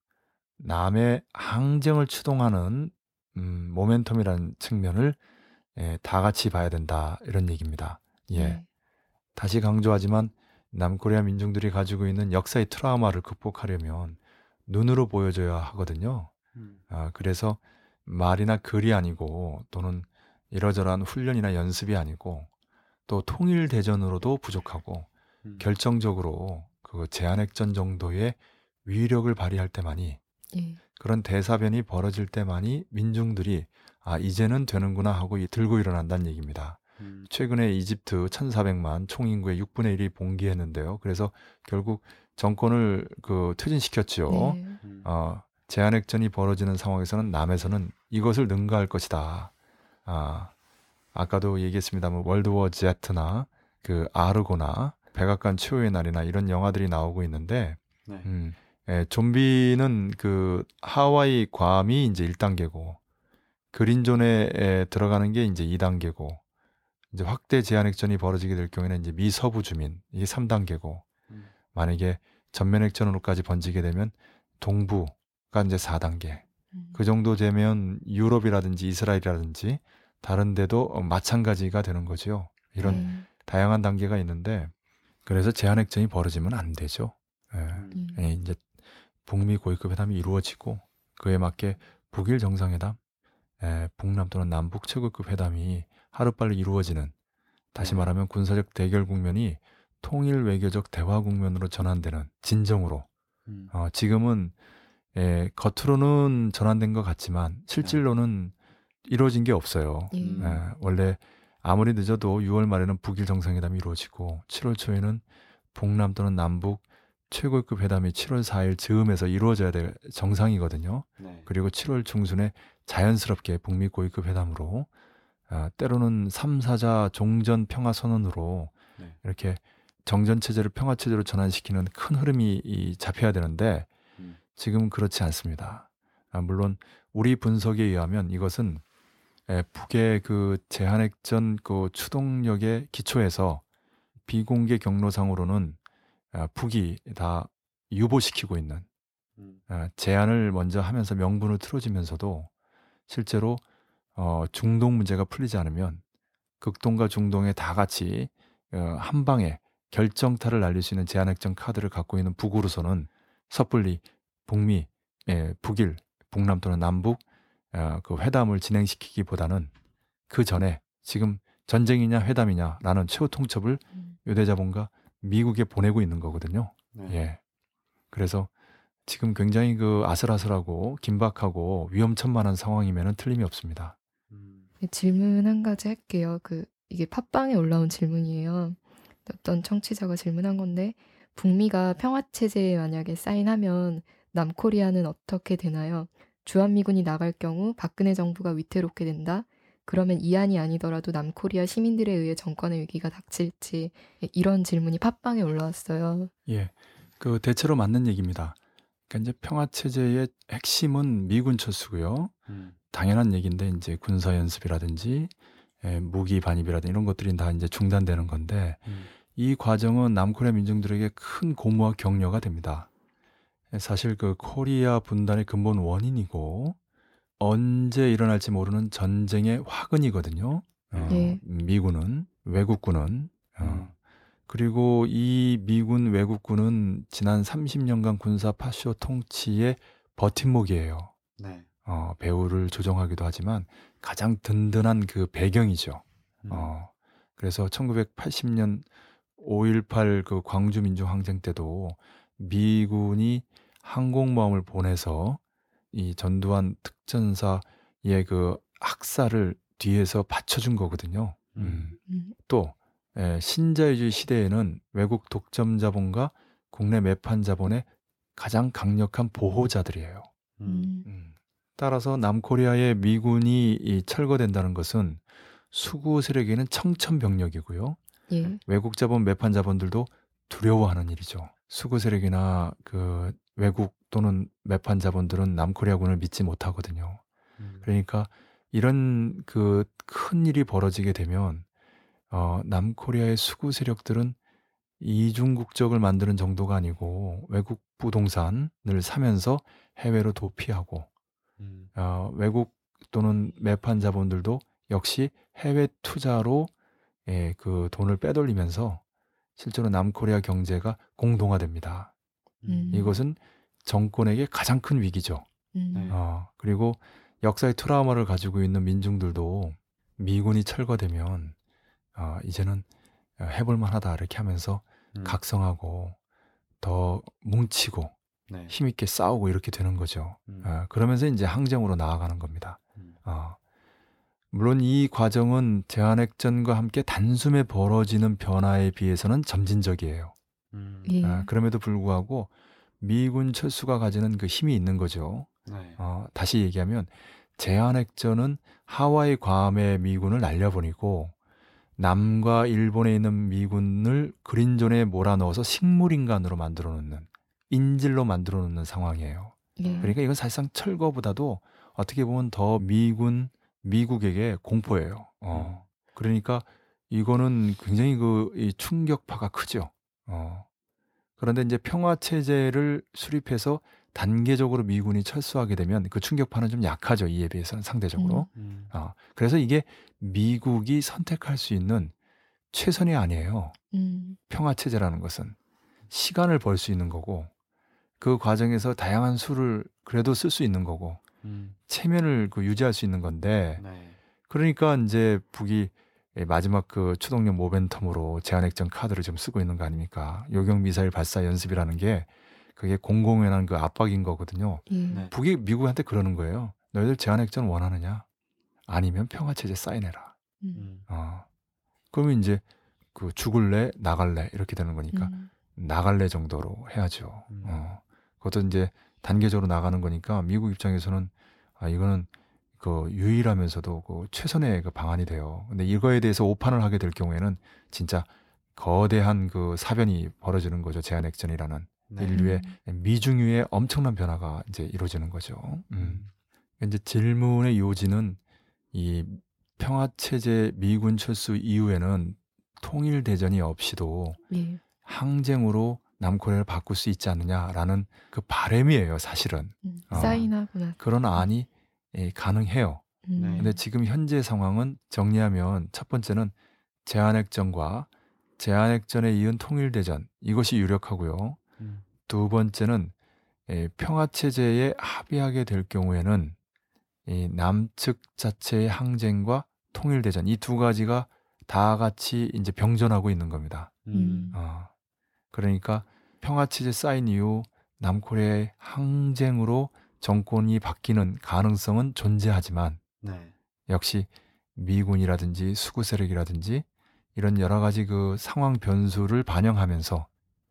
남의 항쟁을 추동하는 음, 모멘텀이라는 측면을 예, 다 같이 봐야 된다 이런 얘기입니다. 예. 예. 다시 강조하지만 남코리아 민중들이 가지고 있는 역사의 트라우마를 극복하려면 눈으로 보여줘야 하거든요. 음. 아, 그래서 말이나 글이 아니고 또는 이러저러한 훈련이나 연습이 아니고 또 통일 대전으로도 부족하고 음. 결정적으로 그 제한핵전 정도의 위력을 발휘할 때만이 예. 그런 대사변이 벌어질 때만이 민중들이 아 이제는 되는구나 하고 이- 들고 일어난다는 얘기입니다. 음. 최근에 이집트 천사백만 총인구의 육분의 일이 봉기했는데요. 그래서 결국 정권을 그 퇴진시켰죠. 네. 음. 어, 제한핵전이 벌어지는 상황에서는 남에서는 이것을 능가할 것이다. 아, 아까도 얘기했습니다만 월드워 Z나 그 아르고나 백악관 최후의 날이나 이런 영화들이 나오고 있는데 네. 음, 예, 좀비는 그 하와이 괌이 이제 일 단계고 그린존에 에, 들어가는 게 이제 이 단계고 이제 확대 제한 핵전이 벌어지게 될 경우에는 이제 미서부 주민 이게 삼 단계고 음. 만약에 전면 핵전으로까지 번지게 되면 동부가 이제 사 단계. 음. 그 정도 되면 유럽이라든지 이스라엘이라든지 다른 데도 어, 마찬가지가 되는 거죠. 이런 네. 다양한 단계가 있는데 그래서 제한 핵전이 벌어지면 안 되죠. 예. 음. 예, 이제 북미 고위급 회담이 이루어지고 그에 맞게 북일 정상회담, 예, 북남 또는 남북 최고급 회담이 하루빨리 이루어지는 다시 네. 말하면 군사적 대결 국면이 통일 외교적 대화 국면으로 전환되는 진정으로 음. 어, 지금은 예, 겉으로는 전환된 것 같지만 실질로는 이루어진 게 없어요. 예. 음. 예, 원래 아무리 늦어도 유월 말에는 북일 정상회담이 이루어지고 칠월 초에는 북남 또는 남북 최고급 회담이 칠월 사일 즈음에서 이루어져야 될 정상이거든요. 네. 그리고 칠월 중순에 자연스럽게 북미 고위급 회담으로 아, 때로는 삼, 사자 종전 평화 선언으로 네. 이렇게 정전 체제를 평화 체제로 전환시키는 큰 흐름이 이, 잡혀야 되는데 음. 지금 그렇지 않습니다. 아, 물론 우리 분석에 의하면 이것은 에, 북의 그 제한핵전 그 추동력의 기초에서 비공개 경로상으로는 아, 북이 다 유보시키고 있는 음. 아, 제안을 먼저 하면서 명분을 틀어주면서도 실제로 어, 중동 문제가 풀리지 않으면 극동과 중동에 다 같이 어, 한 방에 결정타를 날릴 수 있는 제한핵전 카드를 갖고 있는 북으로서는 섣불리 북미, 예, 북일, 북남 또는 남북 어, 그 회담을 진행시키기보다는 그 전에 지금 전쟁이냐 회담이냐라는 최후 통첩을 음. 유대자본과 미국에 보내고 있는 거거든요. 네. 예. 그래서 지금 굉장히 그 아슬아슬하고 긴박하고 위험천만한 상황이면은 틀림이 없습니다. 음. 질문 한 가지 할게요. 그 이게 팟빵에 올라온 질문이에요. 어떤 청취자가 질문한 건데 북미가 평화 체제에 만약에 사인하면 남코리아는 어떻게 되나요? 주한미군이 나갈 경우 박근혜 정부가 위태롭게 된다. 그러면 이안이 아니더라도 남코리아 시민들에 의해 정권의 위기가 닥칠지 이런 질문이 팟빵에 올라왔어요. 예. 그 대체로 맞는 얘기입니다. 그러니까 이제 평화 체제의 핵심은 미군 철수고요. 음. 당연한 얘기인데 이제 군사 연습이라든지 예, 무기 반입이라든지 이런 것들이 다 이제 중단되는 건데 음. 이 과정은 남코리아 민중들에게 큰 고무와 격려가 됩니다. 사실 그 코리아 분단의 근본 원인이고 언제 일어날지 모르는 전쟁의 화근이거든요. 어, 예. 미군은 외국군은 어, 음. 그리고 이 미군 외국군은 지난 삼십 년간 군사 파쇼 통치의 버팀목이에요. 네. 어, 배후를 조정하기도 하지만 가장 든든한 그 배경이죠. 음. 어, 그래서 천구백팔십 년 오일팔 그 광주 민주항쟁 때도 미군이 항공모함을 보내서 이 전두환 특전사의 그 학살을 뒤에서 받쳐준 거거든요. 음. 음. 또 예, 신자유주의 시대에는 외국 독점 자본과 국내 매판 자본의 가장 강력한 보호자들이에요. 음. 음. 음. 따라서 남코리아의 미군이 이 철거된다는 것은 수구 세력에는 청천벽력이고요. 예. 외국 자본 매판 자본들도 두려워하는 일이죠. 수구 세력이나 그 외국 또는 매판 자본들은 남코리아군을 믿지 못하거든요. 음. 그러니까 이런 그 큰 일이 벌어지게 되면 어, 남코리아의 수구 세력들은 이중 국적을 만드는 정도가 아니고 외국 부동산을 사면서 해외로 도피하고 음. 어, 외국 또는 매판 자본들도 역시 해외 투자로 예, 그 돈을 빼돌리면서 실제로 남코리아 경제가 공동화됩니다. 음. 이것은 정권에게 가장 큰 위기죠. 음. 네. 어, 그리고 역사의 트라우마를 가지고 있는 민중들도 미군이 철거되면 어, 이제는 해볼만 하다 이렇게 하면서 음. 각성하고 더 뭉치고 네. 힘있게 싸우고 이렇게 되는 거죠. 음. 어, 그러면서 이제 항쟁으로 나아가는 겁니다. 음. 어, 물론 이 과정은 제한핵전과 함께 단숨에 벌어지는 변화에 비해서는 점진적이에요. 음. 예. 아, 그럼에도 불구하고 미군 철수가 가지는 그 힘이 있는 거죠. 네. 어, 다시 얘기하면 제한핵전은 하와이 괌의 미군을 날려보내고 남과 일본에 있는 미군을 그린존에 몰아넣어서 식물인간으로 만들어 놓는, 인질로 만들어 놓는 상황이에요. 예. 그러니까 이건 사실상 철거보다도 어떻게 보면 더 미군, 미국에게 공포예요. 어. 그러니까 이거는 굉장히 그 이 충격파가 크죠. 어. 그런데 이제 평화 체제를 수립해서 단계적으로 미군이 철수하게 되면 그 충격파는 좀 약하죠. 이에 비해서는 상대적으로. 음. 어. 그래서 이게 미국이 선택할 수 있는 최선이 아니에요. 음. 평화 체제라는 것은 시간을 벌 수 있는 거고, 그 과정에서 다양한 수를 그래도 쓸 수 있는 거고, 음. 체면을 그 유지할 수 있는 건데, 네. 그러니까 이제 북이 마지막 그 추동력 모멘텀으로 제한핵전 카드를 좀 쓰고 있는 거 아닙니까? 요격 미사일 발사 연습이라는 게 그게 공공연한 그 압박인 거거든요. 예. 네. 북이 미국한테 그러는 거예요. 너희들 제한핵전 원하느냐? 아니면 평화체제 사인해라. 음. 음. 어. 그러면 이제 그 죽을래 나갈래 이렇게 되는 거니까 음. 나갈래 정도로 해야죠. 음. 어. 그것도 이제 단계적으로 나가는 거니까 미국 입장에서는 아 이거는 그 유일하면서도 그 최선의 그 방안이 돼요. 근데 이거에 대해서 오판을 하게 될 경우에는 진짜 거대한 그 사변이 벌어지는 거죠. 제한핵전이라는 네. 인류의 음. 미중유의 엄청난 변화가 이제 이루어지는 거죠. 음. 음. 이제 질문의 요지는 이 평화체제 미군 철수 이후에는 통일대전이 없이도 예. 항쟁으로 남코리아를 바꿀 수 있지 않느냐라는 그 바람이에요, 사실은. 음. 어. 사인하고 나서. 그런 안이 예, 가능해요. 음. 네. 근데 지금 현재 상황은 정리하면 첫 번째는 제한핵전과 제한핵전에 이은 통일대전, 이것이 유력하고요. 음. 두 번째는 예, 평화체제에 합의하게 될 경우에는 이 남측 자체의 항쟁과 통일대전, 이 두 가지가 다 같이 이제 병존하고 있는 겁니다. 음. 어, 그러니까 평화체제 사인 이후 남코리아의 항쟁으로 정권이 바뀌는 가능성은 존재하지만 네. 역시 미군이라든지 수구 세력이라든지 이런 여러 가지 그 상황 변수를 반영하면서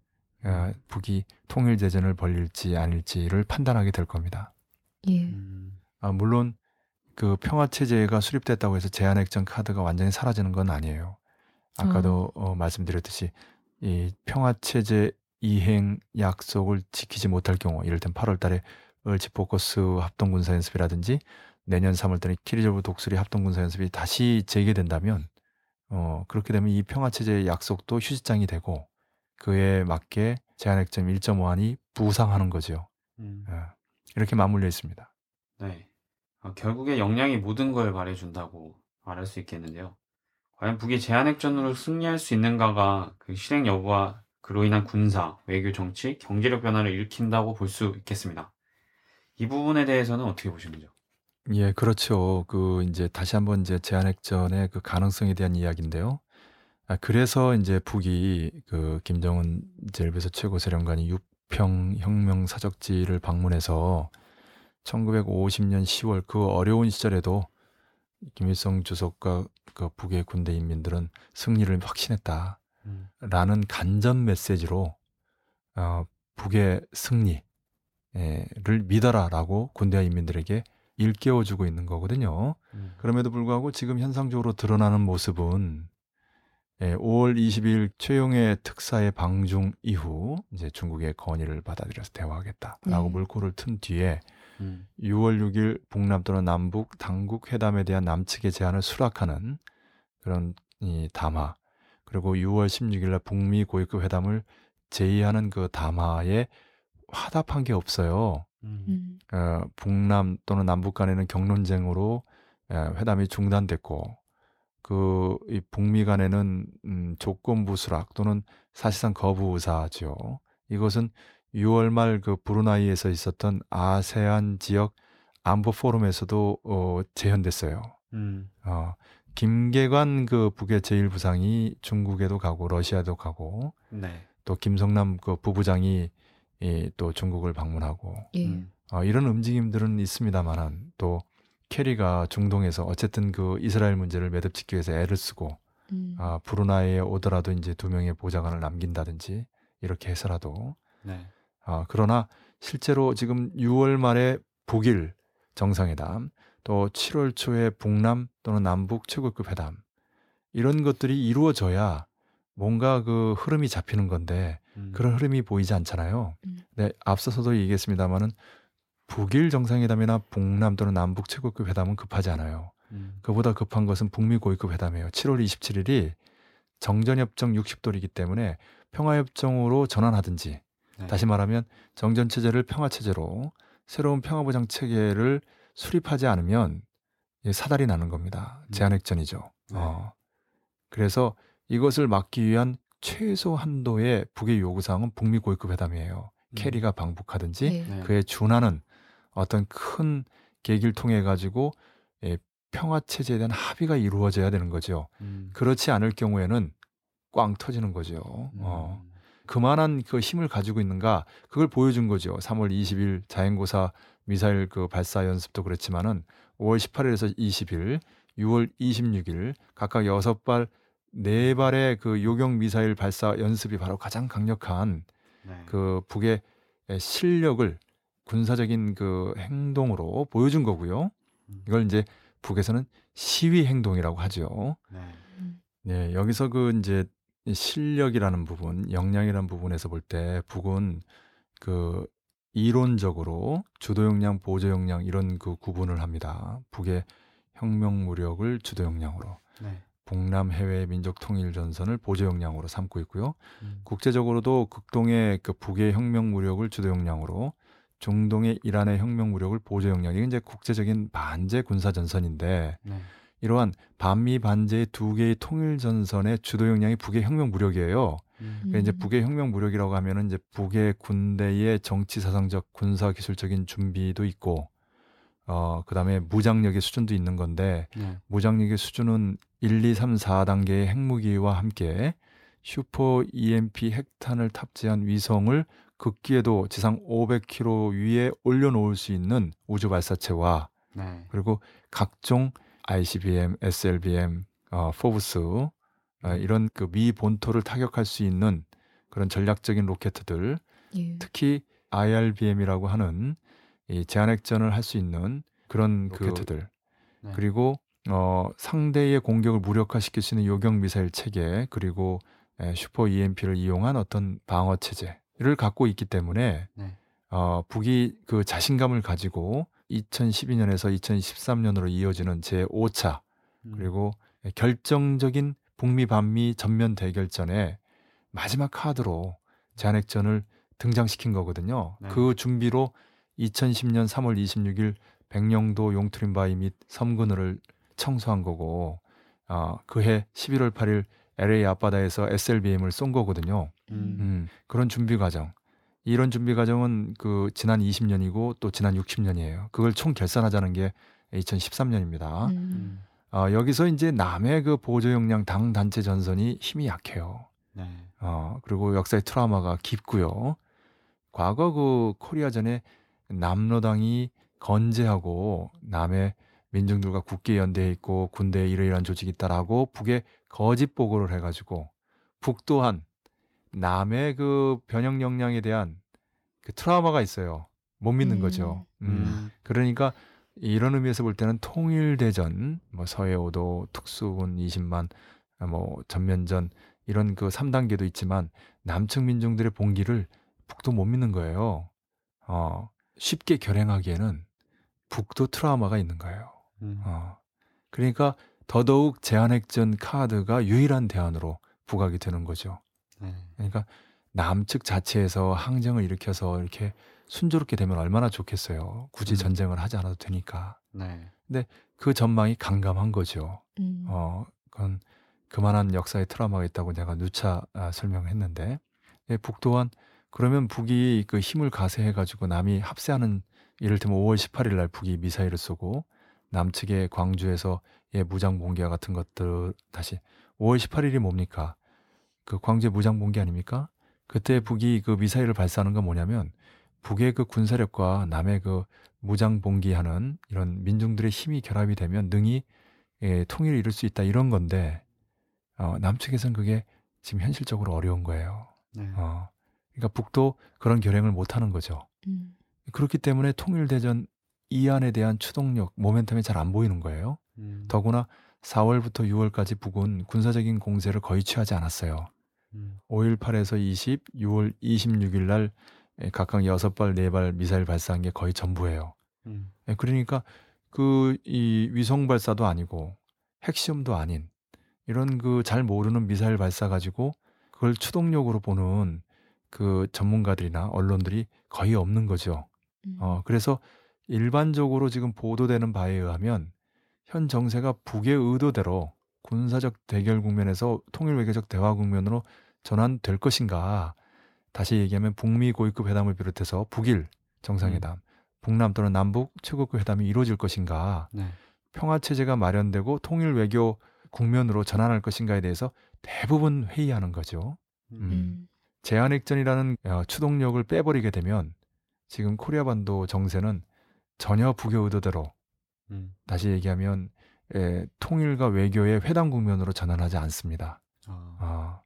어, 북이 통일대전을 벌일지 아닐지를 판단하게 될 겁니다. 예. 음. 아, 물론 그 평화체제가 수립됐다고 해서 제한핵전 카드가 완전히 사라지는 건 아니에요. 아까도 어, 말씀드렸듯이 이 평화체제 이행 약속을 지키지 못할 경우, 이럴 땐 팔월 달에 을지포커스 합동군사연습이라든지 내년 삼월 달에 키리조브 독수리 합동군사연습이 다시 재개된다면 어, 그렇게 되면 이 평화체제의 약속도 휴지장이 되고 그에 맞게 제한핵전 일 점 오 안이 부상하는 거죠. 음. 어, 이렇게 맞물려 있습니다. 네. 어, 결국에 역량이 모든 걸 말해준다고 말할 수 있겠는데요. 과연 북이 제한핵전으로 승리할 수 있는가가 그 실행 여부와 그로 인한 군사, 외교, 정치, 경제력 변화를 일으킨다고 볼 수 있겠습니다. 이 부분에 대해서는 어떻게 보시는지요? 예, 그렇죠. 그 이제 다시 한번 이제 제한핵전의 그 가능성에 대한 이야기인데요. 아, 그래서 이제 북이 그 김정은 제일부에서 최고사령관이 육평 혁명 사적지를 방문해서 천구백오십 년 시월 그 어려운 시절에도 김일성 주석과 그 북의 군대 인민들은 승리를 확신했다라는 음. 간접 메시지로 어, 북의 승리를 믿어라라고 군대와 인민들에게 일깨워주고 있는 거거든요. 음. 그럼에도 불구하고 지금 현상적으로 드러나는 모습은 예, 오월 이십일 최용의 특사의 방중 이후 이제 중국의 건의를 받아들여서 대화하겠다라고 네. 물꼬를 튼 뒤에 음. 유월 육일 북남 또는 남북 당국 회담에 대한 남측의 제안을 수락하는 그런 이 담화, 그리고 유월 십육일 날 북미 고위급 회담을 제의하는 그 담화에 화답한 게 없어요. 음. 음. 어, 북남 또는 남북 간에는 경론쟁으로 에, 회담이 중단됐고 그 이 북미 간에는 음, 조건부 수락 또는 사실상 거부 의사죠. 이것은 유월 말 그 브루나이에서 있었던 아세안 지역 안보 포럼에서도 어, 재현됐어요. 음. 어, 김계관 그 북의 제일 부상이 중국에도 가고 러시아도 가고 네. 또 김성남 그 부부장이 이, 또 중국을 방문하고 예. 음. 어, 이런 움직임들은 있습니다만은 또 캐리가 중동에서 어쨌든 그 이스라엘 문제를 매듭짓기 위해서 애를 쓰고 음. 아, 브루나이에 오더라도 이제 두 명의 보좌관을 남긴다든지 이렇게 해서라도 네. 아, 그러나 실제로 지금 유월 말에 북일 정상회담 또 칠월 초에 북남 또는 남북 최고급 회담 이런 것들이 이루어져야 뭔가 그 흐름이 잡히는 건데 음. 그런 흐름이 보이지 않잖아요. 음. 네, 앞서서도 얘기했습니다만은 북일 정상회담이나 북남 또는 남북 최고급 회담은 급하지 않아요. 음. 그보다 급한 것은 북미 고위급 회담이에요. 칠월 이십칠일이 정전협정 육십 돌이기 때문에 평화협정으로 전환하든지 네. 다시 말하면 정전체제를 평화체제로 새로운 평화보장 체계를 수립하지 않으면 이게 사달이 나는 겁니다. 음. 제한핵전이죠. 네. 어. 그래서 이것을 막기 위한 최소 한도의 북의 요구사항은 북미 고위급 회담이에요. 음. 캐리가 방북하든지 네. 네. 그에 준하는 어떤 큰 계기를 통해 가지고 예, 평화체제에 대한 합의가 이루어져야 되는 거죠. 음. 그렇지 않을 경우에는 꽝 터지는 거죠. 어. 음. 그만한 그 힘을 가지고 있는가 그걸 보여준 거죠. 삼월 이십일 자행고사 미사일 그 발사 연습도 그렇지만은 오월 십팔일에서 이십일, 유월 이십육일 각각 여섯 발, 네 발의 그 요격 미사일 발사 연습이 바로 가장 강력한 네. 그 북의 실력을 군사적인 그 행동으로 보여준 거고요. 음. 이걸 이제 북에서는 시위 행동이라고 하죠. 네. 음. 네, 여기서 그 이제 실력이라는 부분, 역량이라는 부분에서 볼 때 북은 그 이론적으로 주도 역량, 보조 역량 이런 그 구분을 합니다. 북의 혁명 무력을 주도 역량으로, 네. 북남 해외 민족 통일 전선을 보조 역량으로 삼고 있고요. 음. 국제적으로도 극동의 그 북의 혁명 무력을 주도 역량으로, 중동의 이란의 혁명 무력을 보조 역량. 이게 이제 국제적인 반제 군사 전선인데 네. 이러한 반미 반제의 두 개의 통일 전선의 주도 역량이 북의 혁명 무력이에요. 음. 그러니까 이제 북의 혁명 무력이라고 하면은 이제 북의 군대의 정치 사상적 군사 기술적인 준비도 있고 어 그다음에 무장력의 수준도 있는 건데 네. 무장력의 수준은 일, 이, 삼, 사 단계의 핵무기와 함께 슈퍼 이엠피 핵탄을 탑재한 위성을 극기에도 지상 오백 킬로미터 위에 올려놓을 수 있는 우주 발사체와 네. 그리고 각종 아이씨비엠, 에스엘비엠, 어, 포브스 어, 이런 그 미 본토를 타격할 수 있는 그런 전략적인 로켓들, 예. 특히 아이알비엠이라고 하는 이 제한핵전을 할 수 있는 그런 로켓들, 네. 그리고 어, 상대의 공격을 무력화시킬 수 있는 요격 미사일 체계, 그리고 에, 슈퍼 이엠피를 이용한 어떤 방어 체제를 갖고 있기 때문에 네. 어, 북이 그 자신감을 가지고 이천십이 년에서 이천십삼 년으로 이어지는 제오 차 음. 그리고 결정적인 북미 반미 전면 대결전에 마지막 카드로 제한핵전을 등장시킨 거거든요. 네. 그 준비로 이천십 년 삼월 이십육일 백령도 용트림바위 및 섬근을을 청소한 거고 어, 그해 십일월 팔일 엘에이 앞바다에서 에스엘비엠을 쏜 거거든요. 음. 음, 그런 준비 과정. 이런 준비 과정은 그 지난 이십 년이고 또 지난 육십 년이에요. 그걸 총 결산하자는 게 이천십삼 년입니다. 음. 음. 어, 여기서 이제 남의 그 보조 역량 당 단체 전선이 힘이 약해요. 네. 어, 그리고 역사의 트라우마가 깊고요. 과거 그 코리아전에 남로당이 건재하고 남의 민중들과 굳게 연대해 있고 군대에 이러이러한 조직이 있다라고 북에 거짓 보고를 해가지고 북 또한 남의 그 변형 역량에 대한 그 트라우마가 있어요. 못 믿는 음. 거죠. 음. 음. 그러니까 이런 의미에서 볼 때는 통일대전, 뭐 서해오도 특수군 이십만, 뭐 전면전 이런 그 삼 단계도 있지만 남측 민중들의 봉기를 북도 못 믿는 거예요. 어, 쉽게 결행하기에는 북도 트라우마가 있는 거예요. 음. 어, 그러니까 더더욱 제한핵전 카드가 유일한 대안으로 부각이 되는 거죠. 네. 그러니까 남측 자체에서 항쟁을 일으켜서 이렇게 순조롭게 되면 얼마나 좋겠어요. 굳이 음. 전쟁을 하지 않아도 되니까. 네. 그 전망이 강감한 거죠. 음. 어, 그건 그만한 역사의 트라우마가 있다고 제가 누차 아, 설명했는데, 예, 북 또한 그러면 북이 그 힘을 가세해가지고 남이 합세하는, 이를테면 오월 십팔일 날 북이 미사일을 쏘고 남측의 광주에서 예, 무장 봉기와 같은 것들 다시 오월 십팔일이 뭡니까? 그 광주의 무장 봉기 아닙니까? 그때 북이 그 미사일을 발사하는 건 뭐냐면 북의 그 군사력과 남의 그 무장 봉기하는 이런 민중들의 힘이 결합이 되면 능히 예, 통일을 이룰 수 있다 이런 건데 어, 남측에서는 그게 지금 현실적으로 어려운 거예요. 네. 어, 그러니까 북도 그런 결행을 못 하는 거죠. 음. 그렇기 때문에 통일대전 이안에 대한 추동력, 모멘텀이 잘 안 보이는 거예요. 음. 더구나 사월부터 유월까지 북은 군사적인 공세를 거의 취하지 않았어요. 음. 오일팔에서 이십, 유월 이십육일 날 각각 여섯 발, 네 발 미사일 발사한 게 거의 전부예요. 음. 예, 그러니까 그 이 위성 발사도 아니고 핵시험도 아닌 이런 그 잘 모르는 미사일 발사 가지고 그걸 추동력으로 보는 그 전문가들이나 언론들이 거의 없는 거죠. 음. 어, 그래서 일반적으로 지금 보도되는 바에 의하면 현 정세가 북의 의도대로 군사적 대결 국면에서 통일 외교적 대화 국면으로 전환될 것인가. 다시 얘기하면 북미 고위급 회담을 비롯해서 북일 정상회담, 북남 또는 남북 최고급 회담이 이루어질 것인가. 네. 평화 체제가 마련되고 통일 외교 국면으로 전환할 것인가에 대해서 대부분 회의하는 거죠. 음. 음. 제한핵전이라는 어, 추동력을 빼버리게 되면 지금 코리아 반도 정세는 전혀 북의 의도대로 음. 다시 얘기하면 에, 통일과 외교의 회담 국면으로 전환하지 않습니다. 아. 어.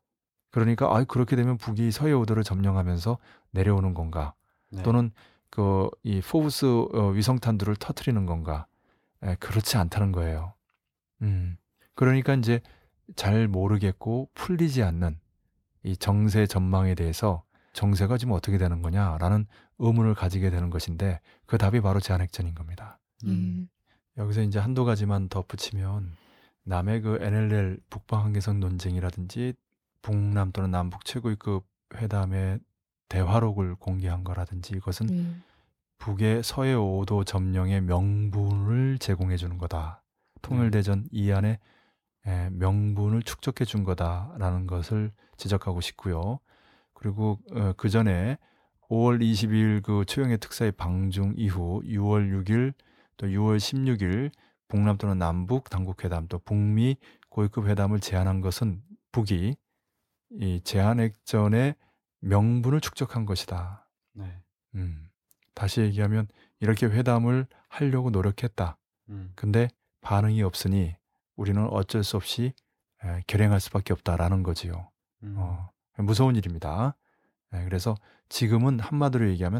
그러니까 아, 그렇게 되면 북이 서해 오도를 점령하면서 내려오는 건가? 네. 또는 그 이 포브스 어, 위성탄두를 터트리는 건가? 에, 그렇지 않다는 거예요. 음. 그러니까 이제 잘 모르겠고 풀리지 않는 이 정세 전망에 대해서 정세가 지금 어떻게 되는 거냐라는 의문을 가지게 되는 것인데 그 답이 바로 제한핵전인 겁니다. 음. 예. 여기서 이제 한두 가지만 덧붙이면 남의 그 엔엘엘 북방 한계선 논쟁이라든지 북남 또는 남북 최고위급 회담의 대화록을 공개한 거라든지 이것은 예. 북의 서해 오도 점령의 명분을 제공해 주는 거다. 통일대전 이안의 에, 명분을 축적해 준 거다라는 것을 지적하고 싶고요. 그리고 어, 그 전에 오월 이십이일 그 최영애 특사의 방중 이후 유월 육일 또 유월 십육일 북남 또는 남북 당국회담 또 북미 고위급 회담을 제안한 것은 북이 이 제한핵전의 명분을 축적한 것이다. 네. 음, 다시 얘기하면 이렇게 회담을 하려고 노력했다. 음. 근데 반응이 없으니 우리는 어쩔 수 없이 에, 결행할 수밖에 없다라는 거지요. 음. 어, 무서운 일입니다. 에, 그래서 지금은 한마디로 얘기하면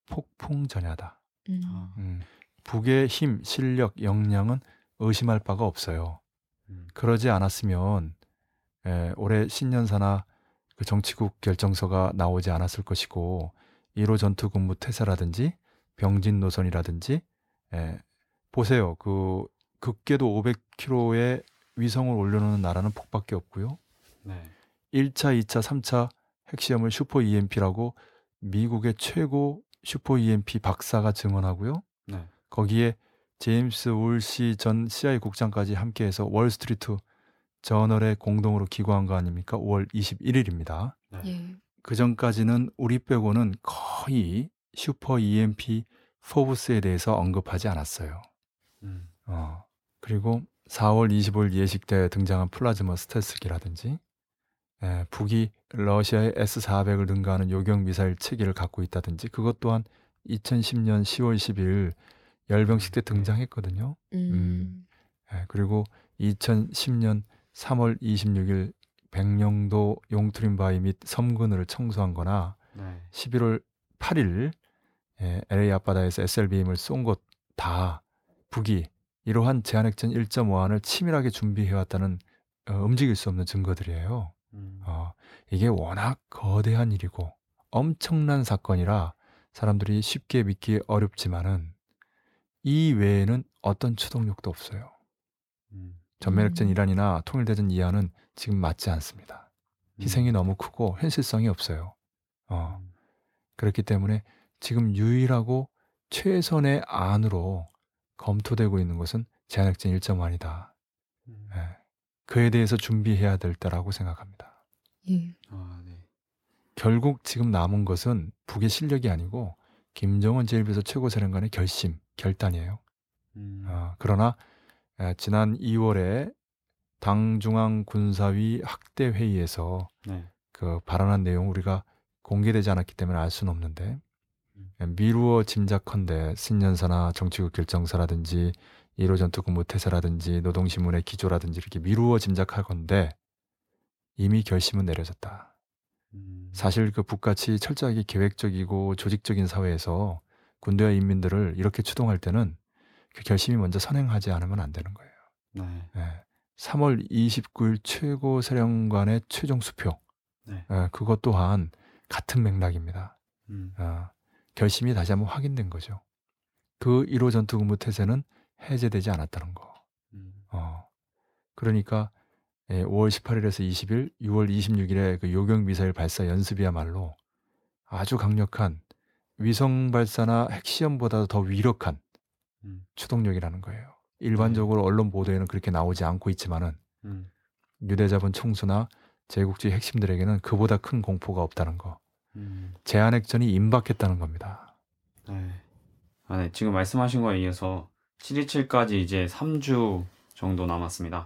폭풍전야다. 음. 아. 음, 북의 힘, 실력, 역량은 의심할 바가 없어요. 음. 그러지 않았으면 에, 올해 신년사나 그 정치국 결정서가 나오지 않았을 것이고 일 호 전투근무 태세라든지 병진 노선이라든지 에, 보세요. 그 극궤도 오백 킬로미터의 위성을 올려놓는 나라는 북밖에 없고요. 네. 일 차, 이 차, 삼 차 핵시험을 슈퍼 이엠피라고 미국의 최고 슈퍼 이엠피 박사가 증언하고요. 네. 거기에 제임스 울시 전 씨아이에이 국장까지 함께해서 월스트리트 저널에 공동으로 기고한 거 아닙니까? 오월 이십일일입니다. 네. 예. 그 전까지는 우리 빼고는 거의 슈퍼 이엠피 포브스에 대해서 언급하지 않았어요. 음. 어, 그리고 사월 이십오일 예식 때 등장한 플라즈마 스텔스기라든지 에, 북이 러시아의 에스 사백을 능가하는 요격 미사일 체계를 갖고 있다든지 그것 또한 이천십년 시월 십일 열병식 때 등장했거든요. 음. 에, 그리고 이천십년 삼월 이십육일 백령도 용트림 바위 및 섬근을 청소한 거나 네. 십일월 팔일 에, 엘에이 앞바다에서 에스엘비엠을 쏜 것 다 북이 이러한 제한핵전 일 점 오안을 치밀하게 준비해왔다는 어, 움직일 수 없는 증거들이에요. 음. 어, 이게 워낙 거대한 일이고 엄청난 사건이라 사람들이 쉽게 믿기 어렵지만은 이 외에는 어떤 추동력도 없어요. 음. 전매력전 음. 이란이나 통일대전 이안은 지금 맞지 않습니다. 희생이 음. 너무 크고 현실성이 없어요. 어, 음. 그렇기 때문에 지금 유일하고 최선의 안으로 검토되고 있는 것은 제한핵전 일 점 오안이다. 음. 예. 그에 대해서 준비해야 될 때라고 생각합니다. 예. 아, 네. 결국 지금 남은 것은 북의 실력이 아니고 김정은 제일 비서 최고사령관의 결심, 결단이에요. 음. 어, 그러나 에, 지난 이월에 당중앙군사위 학대회의에서 네. 그 발언한 내용 우리가 공개되지 않았기 때문에 알 수는 없는데 음. 에, 미루어 짐작컨대 신년사나 정치국 결정사라든지 일 호 전투근무 태세라든지 노동신문의 기조라든지 이렇게 미루어 짐작하건대 이미 결심은 내려졌다. 음. 사실 그 북같이 철저하게 계획적이고 조직적인 사회에서 군대와 인민들을 이렇게 추동할 때는 그 결심이 먼저 선행하지 않으면 안 되는 거예요. 네. 예. 삼월 이십구일 최고사령관의 최종 수표. 네. 예, 그것 또한 같은 맥락입니다. 음. 어, 결심이 다시 한번 확인된 거죠. 그 일 호 전투근무 태세는 해제되지 않았다는 거. 음. 어, 그러니까 예, 오월 십팔일에서 이십일, 유월 이십육일에 그 요격 미사일 발사 연습이야말로 아주 강력한 위성 발사나 핵시험보다도 더 위력한 음. 추동력이라는 거예요. 일반적으로 언론 보도에는 그렇게 나오지 않고 있지만은 음. 유대자본 총수나 제국주의 핵심들에게는 그보다 큰 공포가 없다는 거. 음. 제한핵전이 임박했다는 겁니다. 네. 아, 네. 지금 말씀하신 거에 이어서 칠이칠까지 이제 삼 주 정도 남았습니다.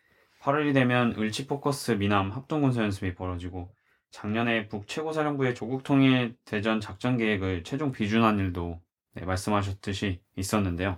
팔월이 되면 을지포커스 미남 합동군사연습이 벌어지고 작년에 북최고사령부의 조국통일대전 작전계획을 최종 비준한 일도 네, 말씀하셨듯이 있었는데요.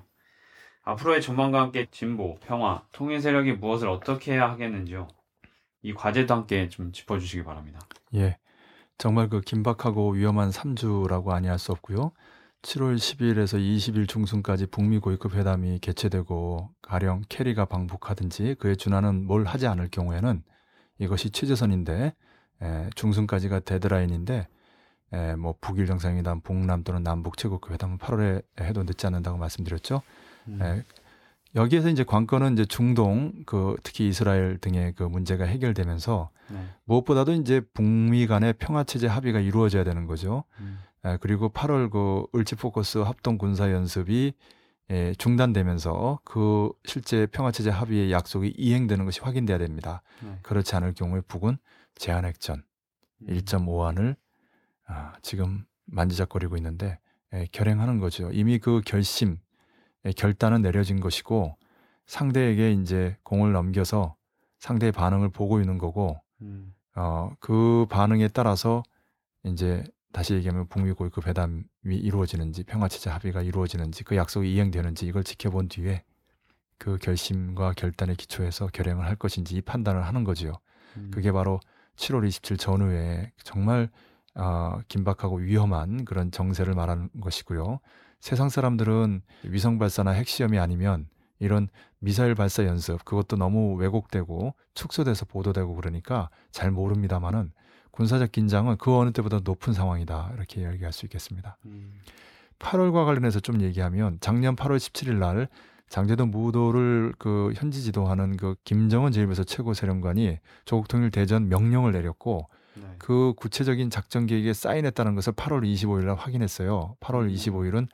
앞으로의 전망과 함께 진보, 평화, 통일 세력이 무엇을 어떻게 해야 하겠는지요. 이 과제도 함께 좀 짚어주시기 바랍니다. 예, 정말 그 긴박하고 위험한 삼 주라고 아니할 수 없고요. 칠월 십일에서 이십일 중순까지 북미 고위급 회담이 개최되고 가령 캐리가 방북하든지 그에 준하는 뭘 하지 않을 경우에는 이것이 최저선인데 에, 중순까지가 데드라인인데 에, 뭐 북일 정상회담, 북남 또는 남북 최고급 회담은 팔월에 해도 늦지 않는다고 말씀드렸죠. 음. 에, 여기에서 이제 관건은 이제 중동 그 특히 이스라엘 등의 그 문제가 해결되면서 네. 무엇보다도 이제 북미 간의 평화 체제 합의가 이루어져야 되는 거죠. 음. 에, 그리고 팔월 그 을지포커스 합동 군사 연습이 에, 중단되면서 그 실제 평화 체제 합의의 약속이 이행되는 것이 확인돼야 됩니다. 네. 그렇지 않을 경우에 북은 제한핵전 음. 일 점 오 안을 아, 지금 만지작거리고 있는데 에, 결행하는 거죠. 이미 그 결심, 에, 결단은 내려진 것이고 상대에게 이제 공을 넘겨서 상대의 반응을 보고 있는 거고 음. 어, 그 반응에 따라서 이제 다시 얘기하면 북미 고위급 회담이 이루어지는지 평화체제 합의가 이루어지는지 그 약속이 이행되는지 이걸 지켜본 뒤에 그 결심과 결단에 기초해서 결행을 할 것인지 이 판단을 하는 거지요. 음. 그게 바로 칠월 이십칠 전후에 정말 어, 긴박하고 위험한 그런 정세를 말하는 것이고요. 세상 사람들은 위성 발사나 핵시험이 아니면 이런 미사일 발사 연습 그것도 너무 왜곡되고 축소돼서 보도되고 그러니까 잘 모릅니다만은 군사적 긴장은 그 어느 때보다 높은 상황이다 이렇게 얘기할 수 있겠습니다. 음. 팔월과 관련해서 좀 얘기하면 작년 팔월 십칠일 날 장제동 무도를 그 현지 지도하는 그 김정은 제일부서 최고사령관이 조국통일 대전 명령을 내렸고 네. 그 구체적인 작전 계획에 사인했다는 것을 팔월 이십오일 날 확인했어요. 팔월 이십오일은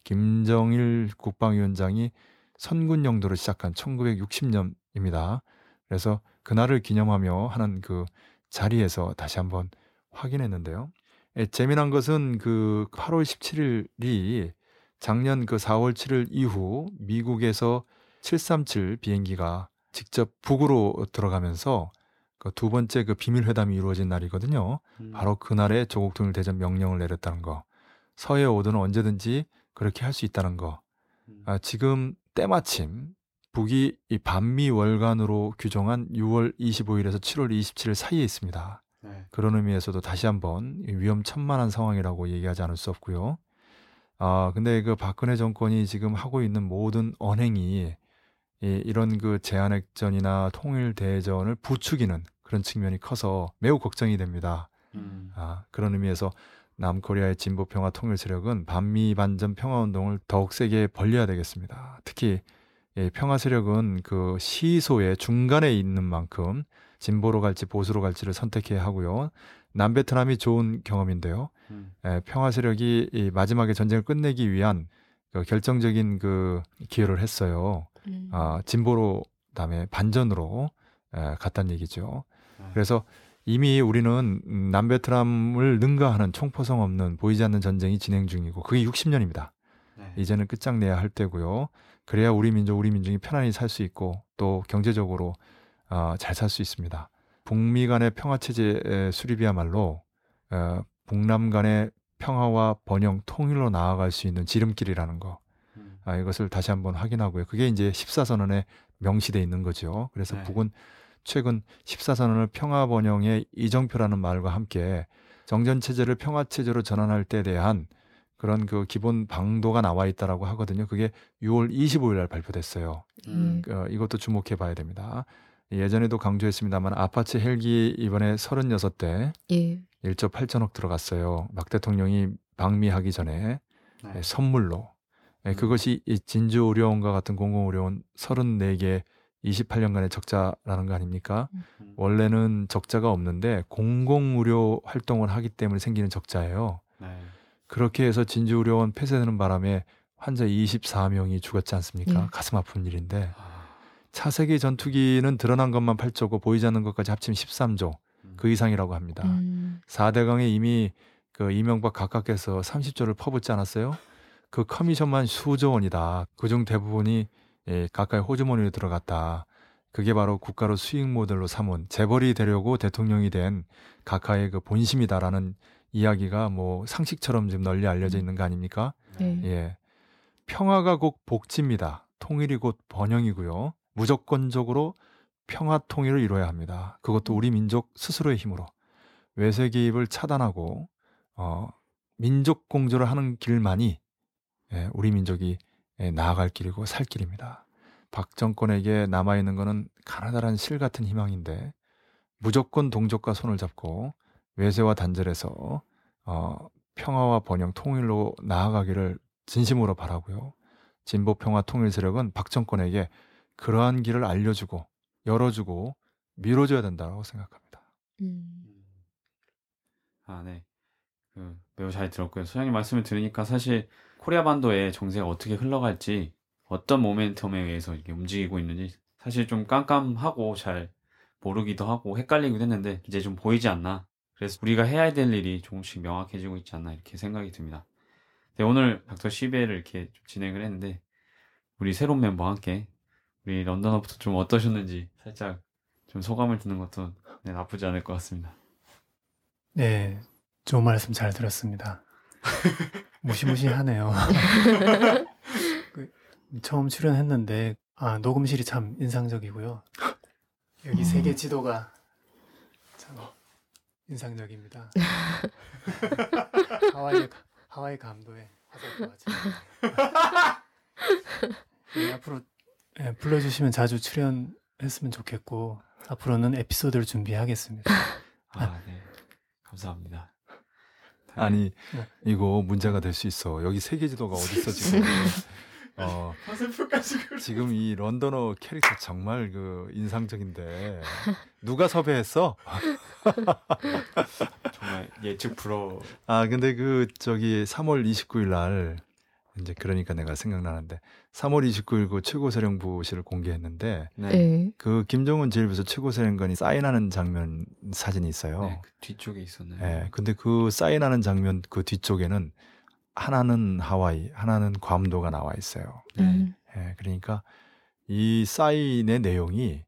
김정일 국방위원장이 선군 영도로 시작한 천구백육십 년입니다. 그래서 그날을 기념하며 하는 그 자리에서 다시 한번 확인했는데요. 에, 재미난 것은 그 팔월 십칠일이 작년 그 사월 칠일 이후 미국에서 칠삼칠 비행기가 직접 북으로 들어가면서 그 두 번째 그 비밀 회담이 이루어진 날이거든요. 음. 바로 그날에 조국통일 대전 명령을 내렸다는 거. 서해 오도는 언제든지 그렇게 할 수 있다는 거. 음. 아, 지금 때마침 북이 이 반미 월간으로 규정한 유월 이십오일에서 칠월 이십칠일 사이에 있습니다. 네. 그런 의미에서도 다시 한번 위험천만한 상황이라고 얘기하지 않을 수 없고요. 아, 근데 그 박근혜 정권이 지금 하고 있는 모든 언행이 이, 이런 그 제한핵전이나 통일대전을 부추기는 그런 측면이 커서 매우 걱정이 됩니다. 음. 아, 그런 의미에서 남코리아의 진보평화 통일 세력은 반미 반전 평화운동을 더욱 세게 벌려야 되겠습니다. 특히 예, 평화 세력은 그 시소의 중간에 있는 만큼 진보로 갈지 보수로 갈지를 선택해야 하고요. 남베트남이 좋은 경험인데요. 음. 예, 평화 세력이 이 마지막에 전쟁을 끝내기 위한 그 결정적인 그 기여를 했어요. 음. 아, 진보로 그다음에 반전으로 에, 갔다는 얘기죠. 네. 그래서 이미 우리는 음, 남베트남을 능가하는 총포성 없는 보이지 않는 전쟁이 진행 중이고 그게 육십 년입니다. 네. 이제는 끝장내야 할 때고요. 그래야 우리 민족, 우리 민중이 편안히 살 수 있고 또 경제적으로 어, 잘 살 수 있습니다. 북미 간의 평화체제 수립이야말로 어, 북남 간의 평화와 번영, 통일로 나아갈 수 있는 지름길이라는 거. 음. 아, 이것을 다시 한번 확인하고요. 그게 이제 십사선언에 명시되어 있는 거죠. 그래서 네. 북은 최근 십사선언을 평화번영의 이정표라는 말과 함께 정전체제를 평화체제로 전환할 때에 대한 그런 그 기본 방도가 나와 있다라고 하거든요. 그게 유월 이십오일 날 발표됐어요. 음. 어, 이것도 주목해 봐야 됩니다. 예전에도 강조했습니다만 아파치 헬기 이번에 서른여섯 대 예. 일 조 팔천억 들어갔어요. 막 대통령이 방미하기 전에 네. 예, 선물로. 예, 음. 그것이 이 진주의료원과 같은 공공의료원 서른네 개 이십팔 년간의 적자라는 거 아닙니까? 음. 원래는 적자가 없는데 공공의료 활동을 하기 때문에 생기는 적자예요. 네. 그렇게 해서 진주의료원 폐쇄되는 바람에 환자 이십사 명이 죽었지 않습니까? 예. 가슴 아픈 일인데 아, 차세기 전투기는 드러난 것만 팔 조고 보이지 않는 것까지 합치면 십삼 조 음. 그 이상이라고 합니다. 음. 사 대강에 이미 그 이명박 각각께서 삼십 조를 퍼붓지 않았어요? 그 커미션만 수조 원이다. 그중 대부분이 예, 가까이 호주머니로 들어갔다. 그게 바로 국가로 수익 모델로 삼은 재벌이 되려고 대통령이 된 각하의 그 본심이다라는 이야기가 뭐 상식처럼 지금 널리 알려져 있는 거 아닙니까? 네. 예. 평화가 곧 복지입니다. 통일이 곧 번영이고요. 무조건적으로 평화 통일을 이뤄야 합니다. 그것도 우리 민족 스스로의 힘으로 외세 개입을 차단하고 어, 민족 공조를 하는 길만이 예, 우리 민족이 예, 나아갈 길이고 살 길입니다. 박 정권에게 남아있는 것은 가나다란 실 같은 희망인데 무조건 동족과 손을 잡고 외세와 단절해서 어, 평화와 번영 통일로 나아가기를 진심으로 바라고요. 진보 평화 통일 세력은 박 정권에게 그러한 길을 알려주고 열어주고 밀어줘야 된다고 생각합니다. 음. 음. 아, 네. 그 매우 잘 들었고요. 소장님 말씀을 들으니까 사실 코리아 반도의 정세가 어떻게 흘러갈지 어떤 모멘텀에 의해서 이게 움직이고 있는지 사실 좀 깜깜하고 잘 모르기도 하고 헷갈리기도 했는데 이제 좀 보이지 않나. 그래서 우리가 해야 될 일이 조금씩 명확해지고 있지 않나 이렇게 생각이 듭니다. 네, 오늘 닥터 시베를 이렇게 좀 진행을 했는데 우리 새로운 멤버와 함께 우리 런던어부터 좀 어떠셨는지 살짝 좀 소감을 듣는 것도 네, 나쁘지 않을 것 같습니다. 네, 좋은 말씀 잘 들었습니다. 무시무시하네요. 그, 처음 출연했는데 아, 녹음실이 참 인상적이고요. 여기 세계 지도가 참 인상적입니다. 하와이 하와이 감도의 화살표 같이. 네, 앞으로 네, 불러주시면 자주 출연했으면 좋겠고 앞으로는 에피소드를 준비하겠습니다. 아, 네. 감사합니다. 아니 네. 이거 문제가 될 수 있어. 여기 세계 지도가 어디 있어 지금? 어, 화살표까지 지금 이 런던어 캐릭터 정말 그 인상적인데 누가 섭외했어? 정말 예측 불허. 아 근데 그 저기 삼월 이십구일 날 이제 그러니까 내가 생각나는데 삼월 이십구일 그 최고사령부실을 공개했는데 네. 네. 그 김정은 제일부서 최고사령관이 사인하는 장면 사진이 있어요. 네, 그 뒤쪽에 있었나요? 예, 근데 그 사인하는 장면 그 뒤쪽에는 하나는 하와이, 하나는 괌도가 나와 있어요. 네. 음. 예, 그러니까 이 사인의 내용이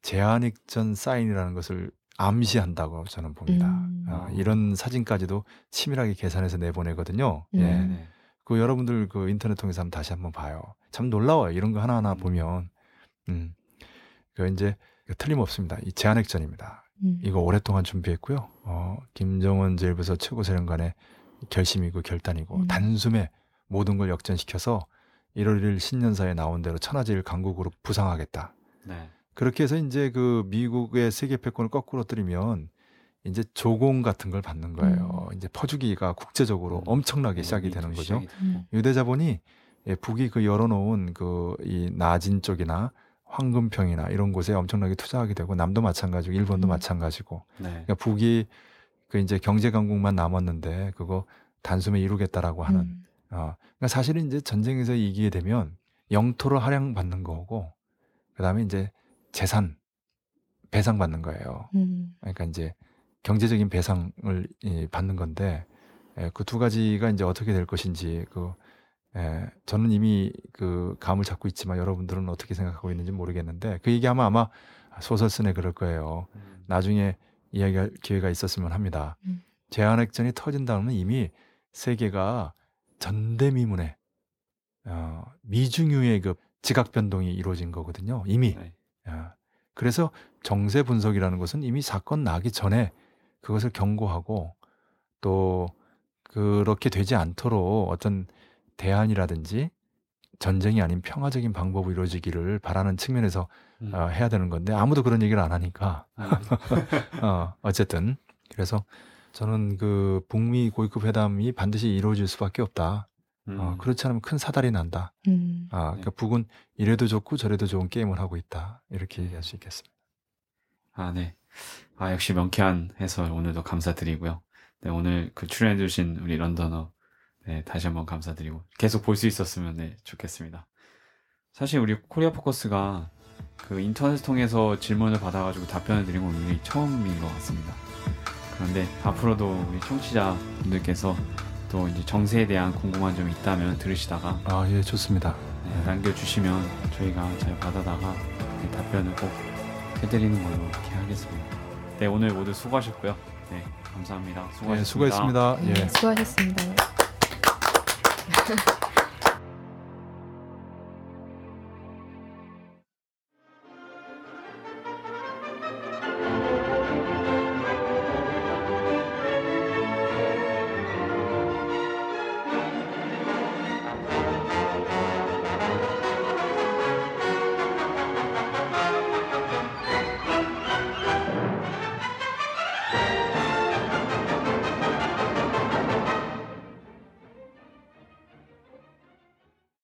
제한핵전 사인이라는 것을 암시한다고 저는 봅니다. 음. 어, 이런 사진까지도 치밀하게 계산해서 내보내거든요. 음. 예, 네. 그 여러분들 그 인터넷 통해서 한번 다시 한번 봐요. 참 놀라워요. 이런 거 하나하나 음. 보면, 음, 그 이제 틀림없습니다. 이 제한핵전입니다. 음. 이거 오랫동안 준비했고요. 어, 김정은 제일부서 최고사령관의 결심이고 결단이고 음. 단숨에 모든 걸 역전시켜서 일월 일일 신년사에 나온 대로 천하제일 강국으로 부상하겠다. 네. 그렇게 해서 이제 그 미국의 세계 패권을 거꾸로 뜨리면 이제 조공 같은 걸 받는 거예요. 이제 퍼주기가 국제적으로 음. 엄청나게 시작이 네, 되는 좀 거죠. 시작이 되- 음. 유대자본이 예, 북이 그 열어놓은 그 이 나진 쪽이나 황금평이나 이런 곳에 엄청나게 투자하게 되고 남도 마찬가지고 일본도 음. 마찬가지고 네. 그러니까 북이 그 이제 경제 강국만 남았는데 그거 단숨에 이루겠다라고 하는 음. 어 그러니까 사실은 이제 전쟁에서 이기게 되면 영토를 할양받는 거고 그다음에 이제 재산 배상받는 거예요. 음. 그러니까 이제 경제적인 배상을 이, 받는 건데 그 두 가지가 이제 어떻게 될 것인지 그 예, 저는 이미 그 감을 잡고 있지만 여러분들은 어떻게 생각하고 있는지 모르겠는데 그 얘기하면 아마 소설 쓰네 그럴 거예요. 음. 나중에 이야기할 기회가 있었으면 합니다. 음. 제한핵전이 터진 다음은 이미 세계가 전대미문에 어, 미중유의 그 지각 변동이 이루어진 거거든요. 이미. 네. 어, 그래서 정세 분석이라는 것은 이미 사건 나기 전에 그것을 경고하고 또 그렇게 되지 않도록 어떤 대안이라든지 전쟁이 아닌 평화적인 방법으로 이루어지기를 바라는 측면에서 음. 어, 해야 되는 건데 아무도 그런 얘기를 안 하니까 음. 어, 어쨌든 그래서 저는 그 북미 고위급 회담이 반드시 이루어질 수밖에 없다. 어, 음. 그렇지 않으면 큰 사달이 난다. 음. 아, 네. 그러니까 북은 이래도 좋고 저래도 좋은 게임을 하고 있다. 이렇게 얘기할 수 있겠습니다. 아, 네. 아, 역시 명쾌한 해설 오늘도 감사드리고요. 네, 오늘 그 출연해주신 우리 런던어, 네, 다시 한번 감사드리고, 계속 볼 수 있었으면, 네, 좋겠습니다. 사실 우리 코리아 포커스가 그 인터넷 통해서 질문을 받아가지고 답변을 드린 건 오늘이 처음인 것 같습니다. 그런데 앞으로도 우리 청취자분들께서 또 이제 정세에 대한 궁금한 점이 있다면 들으시다가 아, 예, 좋습니다. 네, 남겨주시면 저희가 잘 받아다가 네, 답변을 꼭 해드리는 걸로 이렇게 하겠습니다. 네, 오늘 모두 수고하셨고요. 네, 감사합니다. 수고하셨습니다. 예, 수고했습니다. 네, 예. 수고하셨습니다.